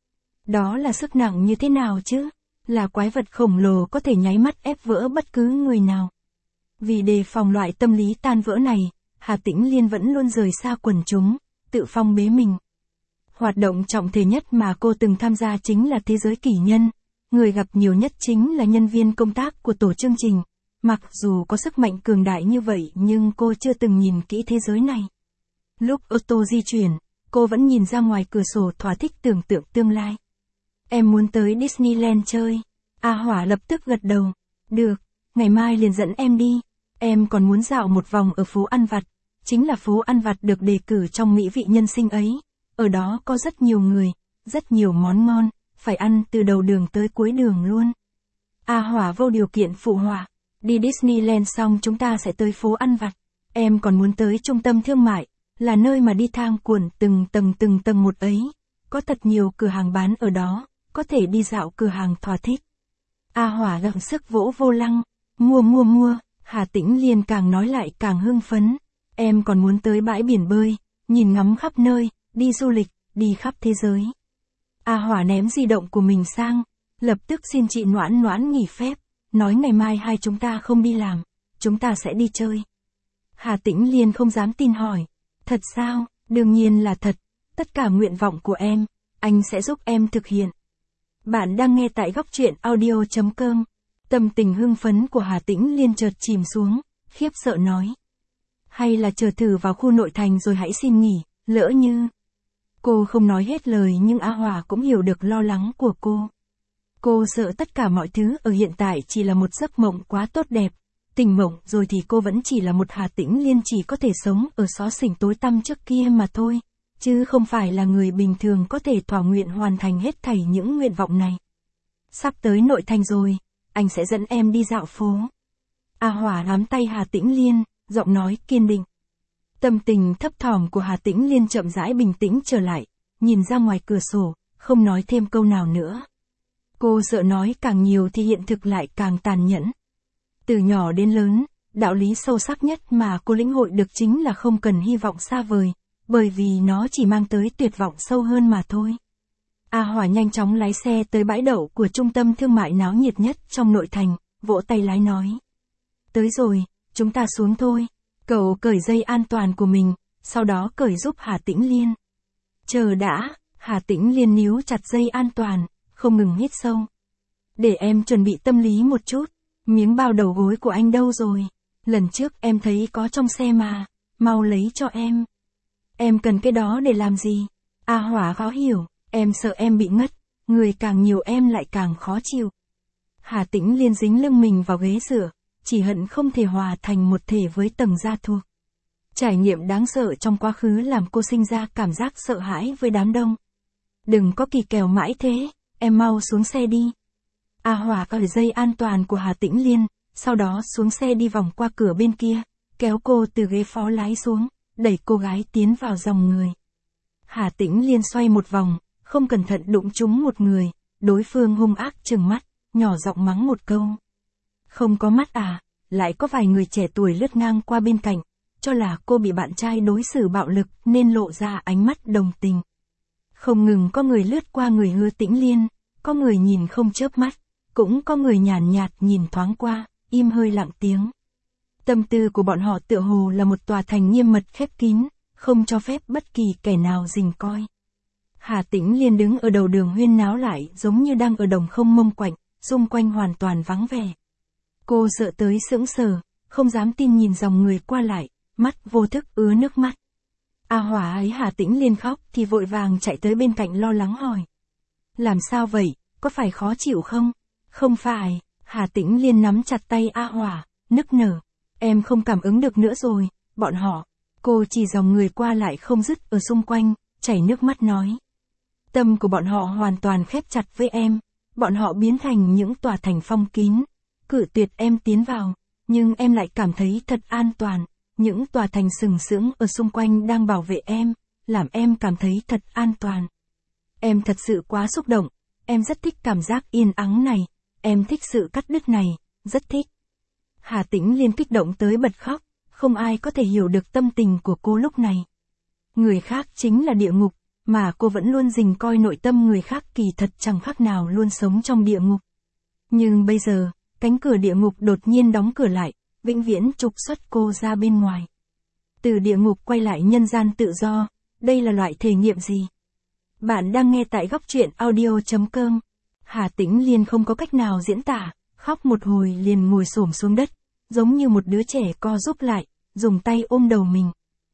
Đó là sức nặng như thế nào chứ? Là quái vật khổng lồ có thể nháy mắt ép vỡ bất cứ người nào. Vì đề phòng loại tâm lý tan vỡ này, Hà Tĩnh Liên vẫn luôn rời xa quần chúng, tự phong bế mình. Hoạt động trọng thể nhất mà cô từng tham gia chính là thế giới kỷ nhân, người gặp nhiều nhất chính là nhân viên công tác của tổ chương trình. Mặc dù có sức mạnh cường đại như vậy nhưng cô chưa từng nhìn kỹ thế giới này. Lúc ô tô di chuyển, cô vẫn nhìn ra ngoài cửa sổ thỏa thích tưởng tượng tương lai. Em muốn tới Disneyland chơi. A Hỏa lập tức gật đầu. Được, ngày mai liền dẫn em đi. Em còn muốn dạo một vòng ở phố ăn vặt. Chính là phố ăn vặt được đề cử trong mỹ vị nhân sinh ấy. Ở đó có rất nhiều người, rất nhiều món ngon, phải ăn từ đầu đường tới cuối đường luôn. A Hỏa vô điều kiện phụ họa. Đi Disneyland xong chúng ta sẽ tới phố ăn vặt. Em còn muốn tới trung tâm thương mại, là nơi mà đi thang cuộn từng tầng từng tầng một ấy. Có thật nhiều cửa hàng bán ở đó, có thể đi dạo cửa hàng thỏa thích. A Hỏa gắng sức vỗ vô lăng. Mua mua mua, Hà Tĩnh Liên càng nói lại càng hưng phấn. Em còn muốn tới bãi biển bơi, nhìn ngắm khắp nơi, đi du lịch, đi khắp thế giới. A Hỏa ném di động của mình sang, lập tức xin chị Noãn Noãn nghỉ phép, nói ngày mai hai chúng ta không đi làm, chúng ta sẽ đi chơi. Hà Tĩnh Liên không dám tin hỏi, thật sao? Đương nhiên là thật, tất cả nguyện vọng của em, anh sẽ giúp em thực hiện. Bạn đang nghe tại góc truyện audio chấm com. Tâm tình hưng phấn của Hà Tĩnh Liên chợt chìm xuống, khiếp sợ nói. Hay là chờ thử vào khu nội thành rồi hãy xin nghỉ, lỡ như... Cô không nói hết lời nhưng A Hỏa cũng hiểu được lo lắng của cô. Cô sợ tất cả mọi thứ ở hiện tại chỉ là một giấc mộng quá tốt đẹp. Tỉnh mộng rồi thì cô vẫn chỉ là một Hà Tĩnh Liên chỉ có thể sống ở xó xỉnh tối tăm trước kia mà thôi. chứ không phải là người bình thường có thể thỏa nguyện hoàn thành hết thảy những nguyện vọng này. Sắp tới nội thành rồi, anh sẽ dẫn em đi dạo phố. A Hỏa nắm tay Hà Tĩnh Liên, giọng nói kiên định. Tâm tình thấp thỏm của Hà Tĩnh Liên chậm rãi bình tĩnh trở lại, nhìn ra ngoài cửa sổ, không nói thêm câu nào nữa. Cô sợ nói càng nhiều thì hiện thực lại càng tàn nhẫn. Từ nhỏ đến lớn, đạo lý sâu sắc nhất mà cô lĩnh hội được chính là không cần hy vọng xa vời, bởi vì nó chỉ mang tới tuyệt vọng sâu hơn mà thôi. A Hỏa nhanh chóng lái xe tới bãi đậu của trung tâm thương mại náo nhiệt nhất trong nội thành, vỗ tay lái nói. Tới rồi, chúng ta xuống thôi. Cậu cởi dây an toàn của mình, sau đó cởi giúp Hà Tĩnh Liên. Chờ đã, Hà Tĩnh Liên níu chặt dây an toàn, không ngừng hít sâu. Để em chuẩn bị tâm lý một chút, miếng bao đầu gối của anh đâu rồi? Lần trước em thấy có trong xe mà, mau lấy cho em. Em cần cái đó để làm gì? A Hỏa khó hiểu, em sợ em bị ngất, người càng nhiều em lại càng khó chịu. Hà Tĩnh Liên dính lưng mình vào ghế dựa, chỉ hận không thể hòa thành một thể với tầng da thô. Trải nghiệm đáng sợ trong quá khứ làm cô sinh ra cảm giác sợ hãi với đám đông. Đừng có kỳ kèo mãi thế, em mau xuống xe đi. A Hỏa cởi dây an toàn của Hà Tĩnh Liên, sau đó xuống xe đi vòng qua cửa bên kia, kéo cô từ ghế phó lái xuống, đẩy cô gái tiến vào dòng người. Hà Tĩnh Liên xoay một vòng, không cẩn thận đụng trúng một người, đối phương hung ác trừng mắt, nhỏ giọng mắng một câu. Không có mắt à, lại có vài người trẻ tuổi lướt ngang qua bên cạnh, cho là cô bị bạn trai đối xử bạo lực nên lộ ra ánh mắt đồng tình. Không ngừng có người lướt qua người Hứa Tĩnh Liên, có người nhìn không chớp mắt, cũng có người nhàn nhạt nhìn thoáng qua, im hơi lặng tiếng. Tâm tư của bọn họ tựa hồ là một tòa thành nghiêm mật khép kín, không cho phép bất kỳ kẻ nào rình coi. Hà Tĩnh Liên đứng ở đầu đường huyên náo lại giống như đang ở đồng không mông quạnh, xung quanh hoàn toàn vắng vẻ. Cô sợ tới sững sờ, không dám tin nhìn dòng người qua lại, mắt vô thức ứa nước mắt. A Hỏa ấy Hà Tĩnh Liên khóc thì vội vàng chạy tới bên cạnh lo lắng hỏi. Làm sao vậy, có phải khó chịu không? Không phải, Hà Tĩnh Liên nắm chặt tay A Hỏa, nức nở. Em không cảm ứng được nữa rồi, bọn họ. Cô chỉ dòng người qua lại không dứt ở xung quanh, chảy nước mắt nói. Tâm của bọn họ hoàn toàn khép chặt với em, bọn họ biến thành những tòa thành phong kín, cự tuyệt em tiến vào, nhưng em lại cảm thấy thật an toàn, những tòa thành sừng sững ở xung quanh đang bảo vệ em, làm em cảm thấy thật an toàn. Em thật sự quá xúc động, em rất thích cảm giác yên ắng này, em thích sự cắt đứt này, rất thích. Hà Tĩnh Liên kích động tới bật khóc, không ai có thể hiểu được tâm tình của cô lúc này. Người khác chính là địa ngục, mà cô vẫn luôn rình coi nội tâm người khác kỳ thật chẳng khác nào luôn sống trong địa ngục. Nhưng bây giờ, cánh cửa địa ngục đột nhiên đóng cửa lại, vĩnh viễn trục xuất cô ra bên ngoài. Từ địa ngục quay lại nhân gian tự do, đây là loại thể nghiệm gì? Bạn đang nghe tại góc truyện audio chấm com. Hà Tĩnh Liên không có cách nào diễn tả, khóc một hồi liền ngồi xổm xuống đất, giống như một đứa trẻ co rúm lại, dùng tay ôm đầu mình.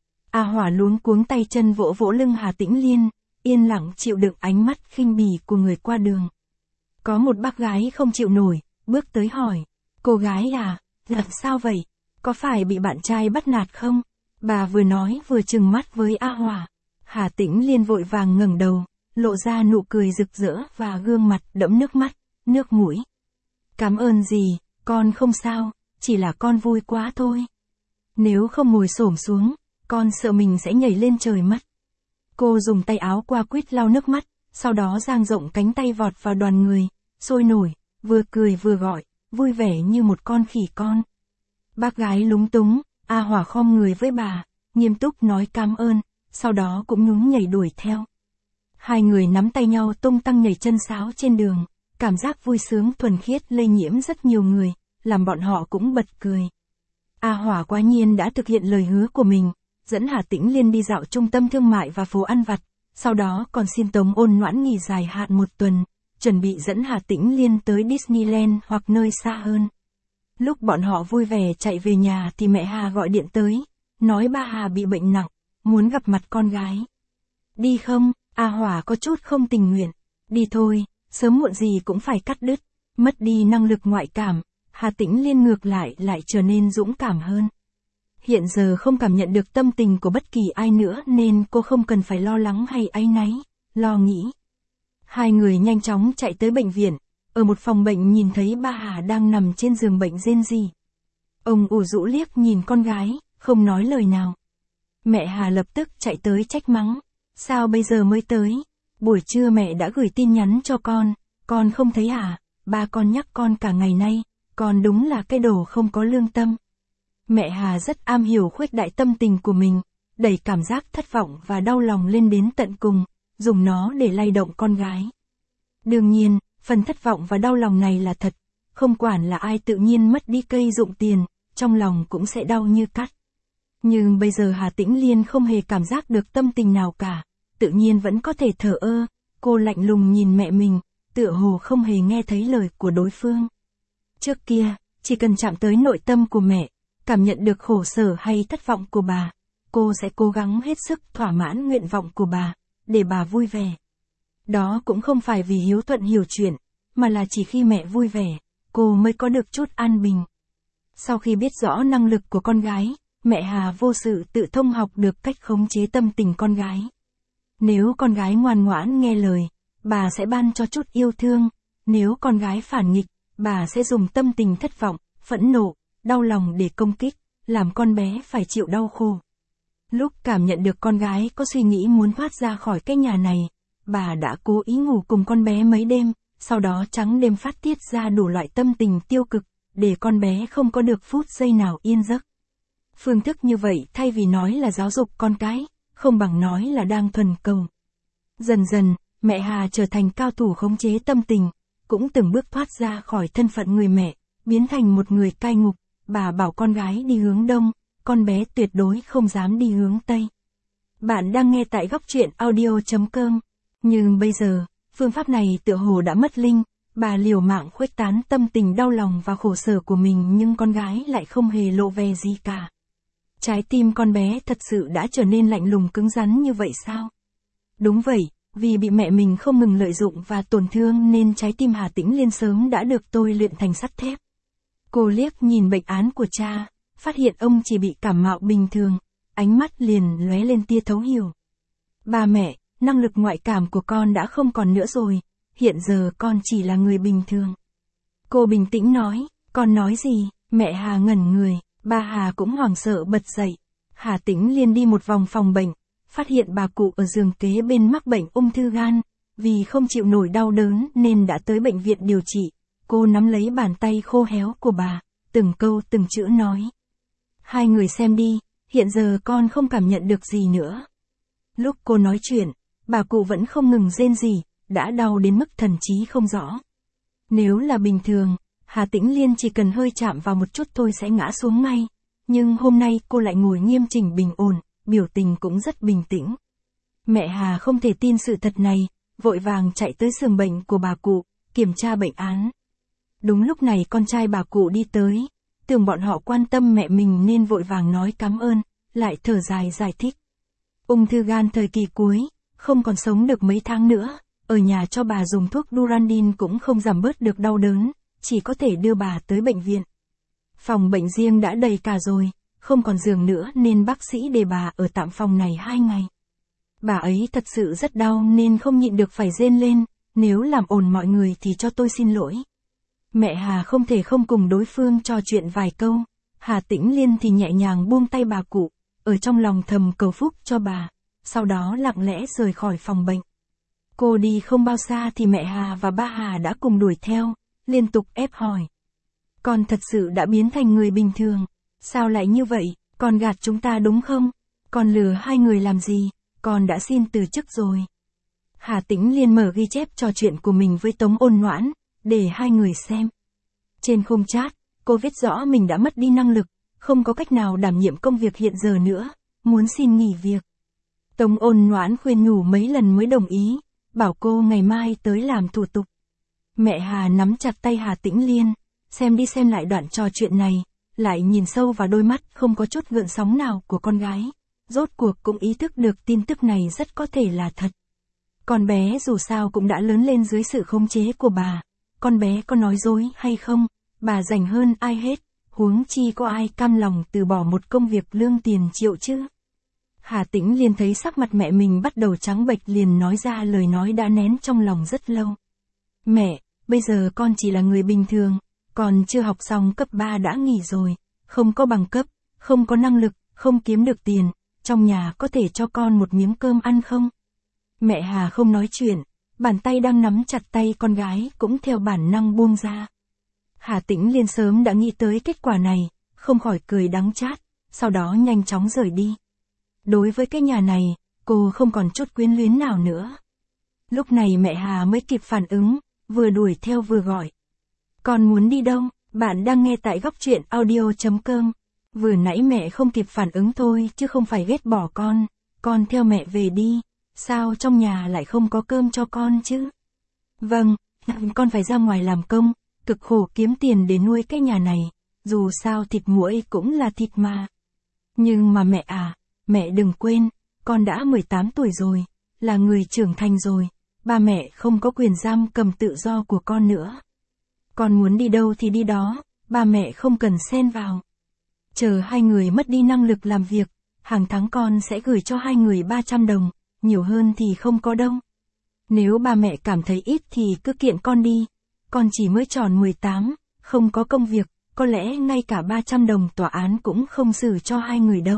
A Hỏa luống cuống tay chân vỗ vỗ lưng Hà Tĩnh Liên, yên lặng chịu đựng ánh mắt khinh bỉ của người qua đường. Có một bác gái không chịu nổi, bước tới hỏi, cô gái à, làm sao vậy? Có phải bị bạn trai bắt nạt không? Bà vừa nói vừa trừng mắt với A Hỏa. Hà Tĩnh Liên vội vàng ngẩng đầu, lộ ra nụ cười rực rỡ và gương mặt đẫm nước mắt, nước mũi. Cảm ơn gì, con không sao, chỉ là con vui quá thôi. Nếu không ngồi xổm xuống, con sợ mình sẽ nhảy lên trời mất. Cô dùng tay áo qua quýt lau nước mắt, sau đó dang rộng cánh tay vọt vào đoàn người, sôi nổi, vừa cười vừa gọi, vui vẻ như một con khỉ con. Bác gái lúng túng, A Hỏa khom người với bà, nghiêm túc nói cảm ơn, sau đó cũng nhún nhảy đuổi theo. Hai người nắm tay nhau tung tăng nhảy chân sáo trên đường, cảm giác vui sướng thuần khiết lây nhiễm rất nhiều người, làm bọn họ cũng bật cười. A Hỏa quả nhiên đã thực hiện lời hứa của mình, dẫn Hà Tĩnh Liên đi dạo trung tâm thương mại và phố ăn vặt, sau đó còn xin Tống Ôn Noãn nghỉ dài hạn một tuần, chuẩn bị dẫn Hà Tĩnh Liên tới Disneyland hoặc nơi xa hơn. Lúc bọn họ vui vẻ chạy về nhà thì mẹ Hà gọi điện tới, nói ba Hà bị bệnh nặng, muốn gặp mặt con gái. Đi không? A Hỏa có chút không tình nguyện. Đi thôi, sớm muộn gì cũng phải cắt đứt. Mất đi năng lực ngoại cảm, Hà Tĩnh Liên ngược lại lại trở nên dũng cảm hơn. hiện giờ không cảm nhận được tâm tình của bất kỳ ai nữa nên cô không cần phải lo lắng hay áy náy, lo nghĩ. Hai người nhanh chóng chạy tới bệnh viện, ở một phòng bệnh nhìn thấy ba Hà đang nằm trên giường bệnh rên rỉ. Ông ủ rũ liếc nhìn con gái, không nói lời nào. Mẹ Hà lập tức chạy tới trách mắng, sao bây giờ mới tới, buổi trưa mẹ đã gửi tin nhắn cho con, con không thấy à, ba con nhắc con cả ngày nay, con đúng là cái đồ không có lương tâm. Mẹ Hà rất am hiểu khuếch đại tâm tình của mình, đẩy cảm giác thất vọng và đau lòng lên đến tận cùng, dùng nó để lay động con gái. Đương nhiên, phần thất vọng và đau lòng này là thật, không quản là ai tự nhiên mất đi cây dụng tiền, trong lòng cũng sẽ đau như cắt. Nhưng bây giờ Hà Tĩnh Liên không hề cảm giác được tâm tình nào cả, tự nhiên vẫn có thể thờ ơ, cô lạnh lùng nhìn mẹ mình, tựa hồ không hề nghe thấy lời của đối phương. Trước kia, chỉ cần chạm tới nội tâm của mẹ, cảm nhận được khổ sở hay thất vọng của bà, cô sẽ cố gắng hết sức thỏa mãn nguyện vọng của bà, để bà vui vẻ. Đó cũng không phải vì hiếu thuận hiểu chuyện, mà là chỉ khi mẹ vui vẻ, cô mới có được chút an bình. Sau khi biết rõ năng lực của con gái, mẹ Hà vô sự tự thông học được cách khống chế tâm tình con gái. Nếu con gái ngoan ngoãn nghe lời, bà sẽ ban cho chút yêu thương, nếu con gái phản nghịch, bà sẽ dùng tâm tình thất vọng, phẫn nộ, đau lòng để công kích, làm con bé phải chịu đau khổ. Lúc cảm nhận được con gái có suy nghĩ muốn thoát ra khỏi cái nhà này, bà đã cố ý ngủ cùng con bé mấy đêm, sau đó trắng đêm phát tiết ra đủ loại tâm tình tiêu cực, để con bé không có được phút giây nào yên giấc. Phương thức như vậy thay vì nói là giáo dục con cái, không bằng nói là đang thuần cầu. Dần dần, mẹ Hà trở thành cao thủ khống chế tâm tình, cũng từng bước thoát ra khỏi thân phận người mẹ, biến thành một người cai ngục. Bà bảo con gái đi hướng đông, con bé tuyệt đối không dám đi hướng tây. Bạn đang nghe tại góc truyện audio chấm com. Nhưng bây giờ, phương pháp này tựa hồ đã mất linh, bà liều mạng khuếch tán tâm tình đau lòng và khổ sở của mình nhưng con gái lại không hề lộ vẻ gì cả. Trái tim con bé thật sự đã trở nên lạnh lùng cứng rắn như vậy sao? Đúng vậy, vì bị mẹ mình không ngừng lợi dụng và tổn thương nên trái tim Hà Tĩnh Liên sớm đã được tôi luyện thành sắt thép. Cô liếc nhìn bệnh án của cha, phát hiện ông chỉ bị cảm mạo bình thường, ánh mắt liền lóe lên tia thấu hiểu. Ba mẹ, năng lực ngoại cảm của con đã không còn nữa rồi, hiện giờ con chỉ là người bình thường. Cô bình tĩnh nói, con nói gì? Mẹ Hà ngẩn người, ba Hà cũng hoảng sợ bật dậy. Hà Tĩnh Liên đi một vòng phòng bệnh, phát hiện bà cụ ở giường kế bên mắc bệnh ung thư gan, vì không chịu nổi đau đớn nên đã tới bệnh viện điều trị. Cô nắm lấy bàn tay khô héo của bà, từng câu từng chữ nói. Hai người xem đi, hiện giờ con không cảm nhận được gì nữa. Lúc cô nói chuyện, bà cụ vẫn không ngừng rên rỉ, đã đau đến mức thần trí không rõ. Nếu là bình thường, Hà Tĩnh Liên chỉ cần hơi chạm vào một chút thôi sẽ ngã xuống ngay. Nhưng hôm nay cô lại ngồi nghiêm chỉnh bình ổn, biểu tình cũng rất bình tĩnh. Mẹ Hà không thể tin sự thật này, vội vàng chạy tới giường bệnh của bà cụ, kiểm tra bệnh án. Đúng lúc này con trai bà cụ đi tới, tưởng bọn họ quan tâm mẹ mình nên vội vàng nói cảm ơn, lại thở dài giải thích. Ung thư gan thời kỳ cuối, không còn sống được mấy tháng nữa, ở nhà cho bà dùng thuốc Durandin cũng không giảm bớt được đau đớn, chỉ có thể đưa bà tới bệnh viện. Phòng bệnh riêng đã đầy cả rồi, không còn giường nữa nên bác sĩ để bà ở tạm phòng này hai ngày. Bà ấy thật sự rất đau nên không nhịn được phải rên lên, nếu làm ồn mọi người thì cho tôi xin lỗi. Mẹ Hà không thể không cùng đối phương trò chuyện vài câu, Hà Tĩnh Liên thì nhẹ nhàng buông tay bà cụ, ở trong lòng thầm cầu phúc cho bà, sau đó lặng lẽ rời khỏi phòng bệnh. Cô đi không bao xa thì mẹ Hà và ba Hà đã cùng đuổi theo, liên tục ép hỏi. Con thật sự đã biến thành người bình thường, sao lại như vậy, con gạt chúng ta đúng không? Con lừa hai người làm gì, con đã xin từ chức rồi. Hà Tĩnh Liên mở ghi chép trò chuyện của mình với Tống Ôn Noãn, để hai người xem. Trên khung chat, cô viết rõ mình đã mất đi năng lực, không có cách nào đảm nhiệm công việc hiện giờ nữa, muốn xin nghỉ việc. Tống Ôn Noãn khuyên nhủ mấy lần mới đồng ý, bảo cô ngày mai tới làm thủ tục. Mẹ Hà nắm chặt tay Hà Tĩnh Liên, xem đi xem lại đoạn trò chuyện này, lại nhìn sâu vào đôi mắt không có chút gợn sóng nào của con gái. Rốt cuộc cũng ý thức được tin tức này rất có thể là thật. Con bé dù sao cũng đã lớn lên dưới sự khống chế của bà. Con bé có nói dối hay không, bà rành hơn ai hết, huống chi có ai cam lòng từ bỏ một công việc lương tiền triệu chứ. Hà Tĩnh Liên thấy sắc mặt mẹ mình bắt đầu trắng bệch liền nói ra lời nói đã nén trong lòng rất lâu. Mẹ, bây giờ con chỉ là người bình thường, còn chưa học xong cấp ba đã nghỉ rồi, không có bằng cấp, không có năng lực, không kiếm được tiền, trong nhà có thể cho con một miếng cơm ăn không? Mẹ Hà không nói chuyện, bàn tay đang nắm chặt tay con gái cũng theo bản năng buông ra. Hà Tĩnh Liên sớm đã nghĩ tới kết quả này, không khỏi cười đắng chát, sau đó nhanh chóng rời đi. Đối với cái nhà này, cô không còn chút quyến luyến nào nữa. Lúc này mẹ Hà mới kịp phản ứng, vừa đuổi theo vừa gọi. Con muốn đi đâu? Bạn đang nghe tại góc truyện audio chấm com. Vừa nãy mẹ không kịp phản ứng thôi chứ không phải ghét bỏ con, con theo mẹ về đi, sao trong nhà lại không có cơm cho con chứ? Vâng, con phải ra ngoài làm công, cực khổ kiếm tiền để nuôi cái nhà này, dù sao thịt muỗi cũng là thịt mà. Nhưng mà mẹ à, mẹ đừng quên, con đã mười tám tuổi rồi, là người trưởng thành rồi, ba mẹ không có quyền giam cầm tự do của con nữa. Con muốn đi đâu thì đi đó, ba mẹ không cần xen vào. Chờ hai người mất đi năng lực làm việc, hàng tháng con sẽ gửi cho hai người ba trăm đồng, nhiều hơn thì không có đâu. Nếu ba mẹ cảm thấy ít thì cứ kiện con đi, con chỉ mới tròn mười tám, không có công việc, có lẽ ngay cả ba trăm đồng tòa án cũng không xử cho hai người đâu.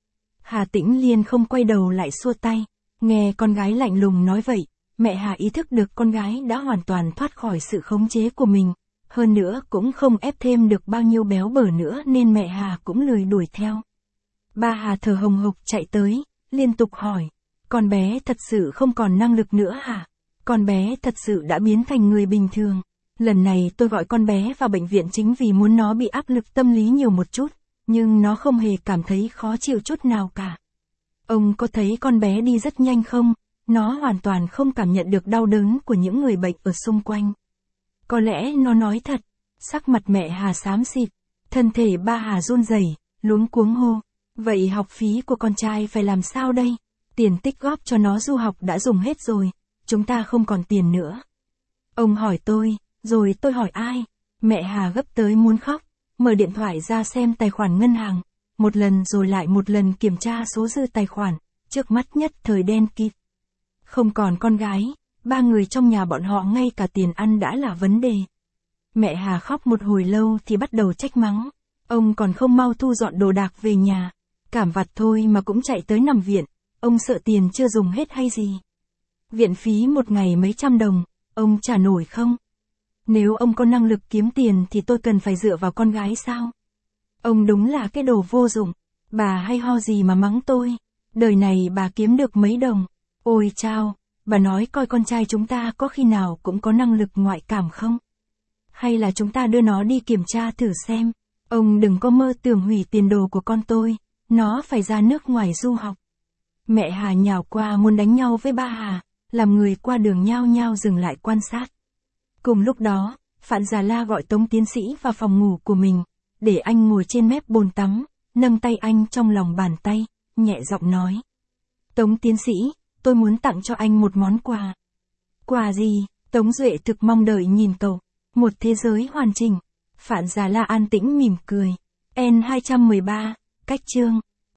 Hà Tĩnh Liên không quay đầu lại xua tay, nghe con gái lạnh lùng nói vậy, mẹ Hà ý thức được con gái đã hoàn toàn thoát khỏi sự khống chế của mình, hơn nữa cũng không ép thêm được bao nhiêu béo bở nữa nên mẹ Hà cũng lười đuổi theo. Ba Hà thở hồng hộc chạy tới, liên tục hỏi, con bé thật sự không còn năng lực nữa hả? Con bé thật sự đã biến thành người bình thường. Lần này tôi gọi con bé vào bệnh viện chính vì muốn nó bị áp lực tâm lý nhiều một chút, nhưng nó không hề cảm thấy khó chịu chút nào cả. Ông có thấy con bé đi rất nhanh không? Nó hoàn toàn không cảm nhận được đau đớn của những người bệnh ở xung quanh. Có lẽ nó nói thật. Sắc mặt mẹ Hà xám xịt, thân thể ba Hà run rẩy, luống cuống hô. Vậy học phí của con trai phải làm sao đây? Tiền tích góp cho nó du học đã dùng hết rồi, chúng ta không còn tiền nữa. Ông hỏi tôi, rồi tôi hỏi ai? Mẹ Hà gấp tới muốn khóc, mở điện thoại ra xem tài khoản ngân hàng, một lần rồi lại một lần kiểm tra số dư tài khoản, trước mắt nhất thời đen kịt. Không còn con gái, ba người trong nhà bọn họ ngay cả tiền ăn đã là vấn đề. Mẹ Hà khóc một hồi lâu thì bắt đầu trách mắng, ông còn không mau thu dọn đồ đạc về nhà, cảm vặt thôi mà cũng chạy tới nằm viện, ông sợ tiền chưa dùng hết hay gì? Viện phí một ngày mấy trăm đồng, ông trả nổi không? Nếu ông có năng lực kiếm tiền thì tôi cần phải dựa vào con gái sao? Ông đúng là cái đồ vô dụng, bà hay ho gì mà mắng tôi, đời này bà kiếm được mấy đồng, ôi chao, bà nói coi con trai chúng ta có khi nào cũng có năng lực ngoại cảm không? Hay là chúng ta đưa nó đi kiểm tra thử xem, ông đừng có mơ tưởng hủy tiền đồ của con tôi, nó phải ra nước ngoài du học. Mẹ Hà nhào qua muốn đánh nhau với ba Hà, làm người qua đường nhao nhao dừng lại quan sát. Cùng lúc đó, Phạn Già La gọi Tống Tiến Sĩ vào phòng ngủ của mình, để anh ngồi trên mép bồn tắm, nâng tay anh trong lòng bàn tay, nhẹ giọng nói. Tống Tiến Sĩ, tôi muốn tặng cho anh một món quà. Quà gì? Tống Duệ thực mong đợi nhìn cậu. Một thế giới hoàn chỉnh. Phạn Già La an tĩnh mỉm cười. N hai trăm mười ba, cách chương.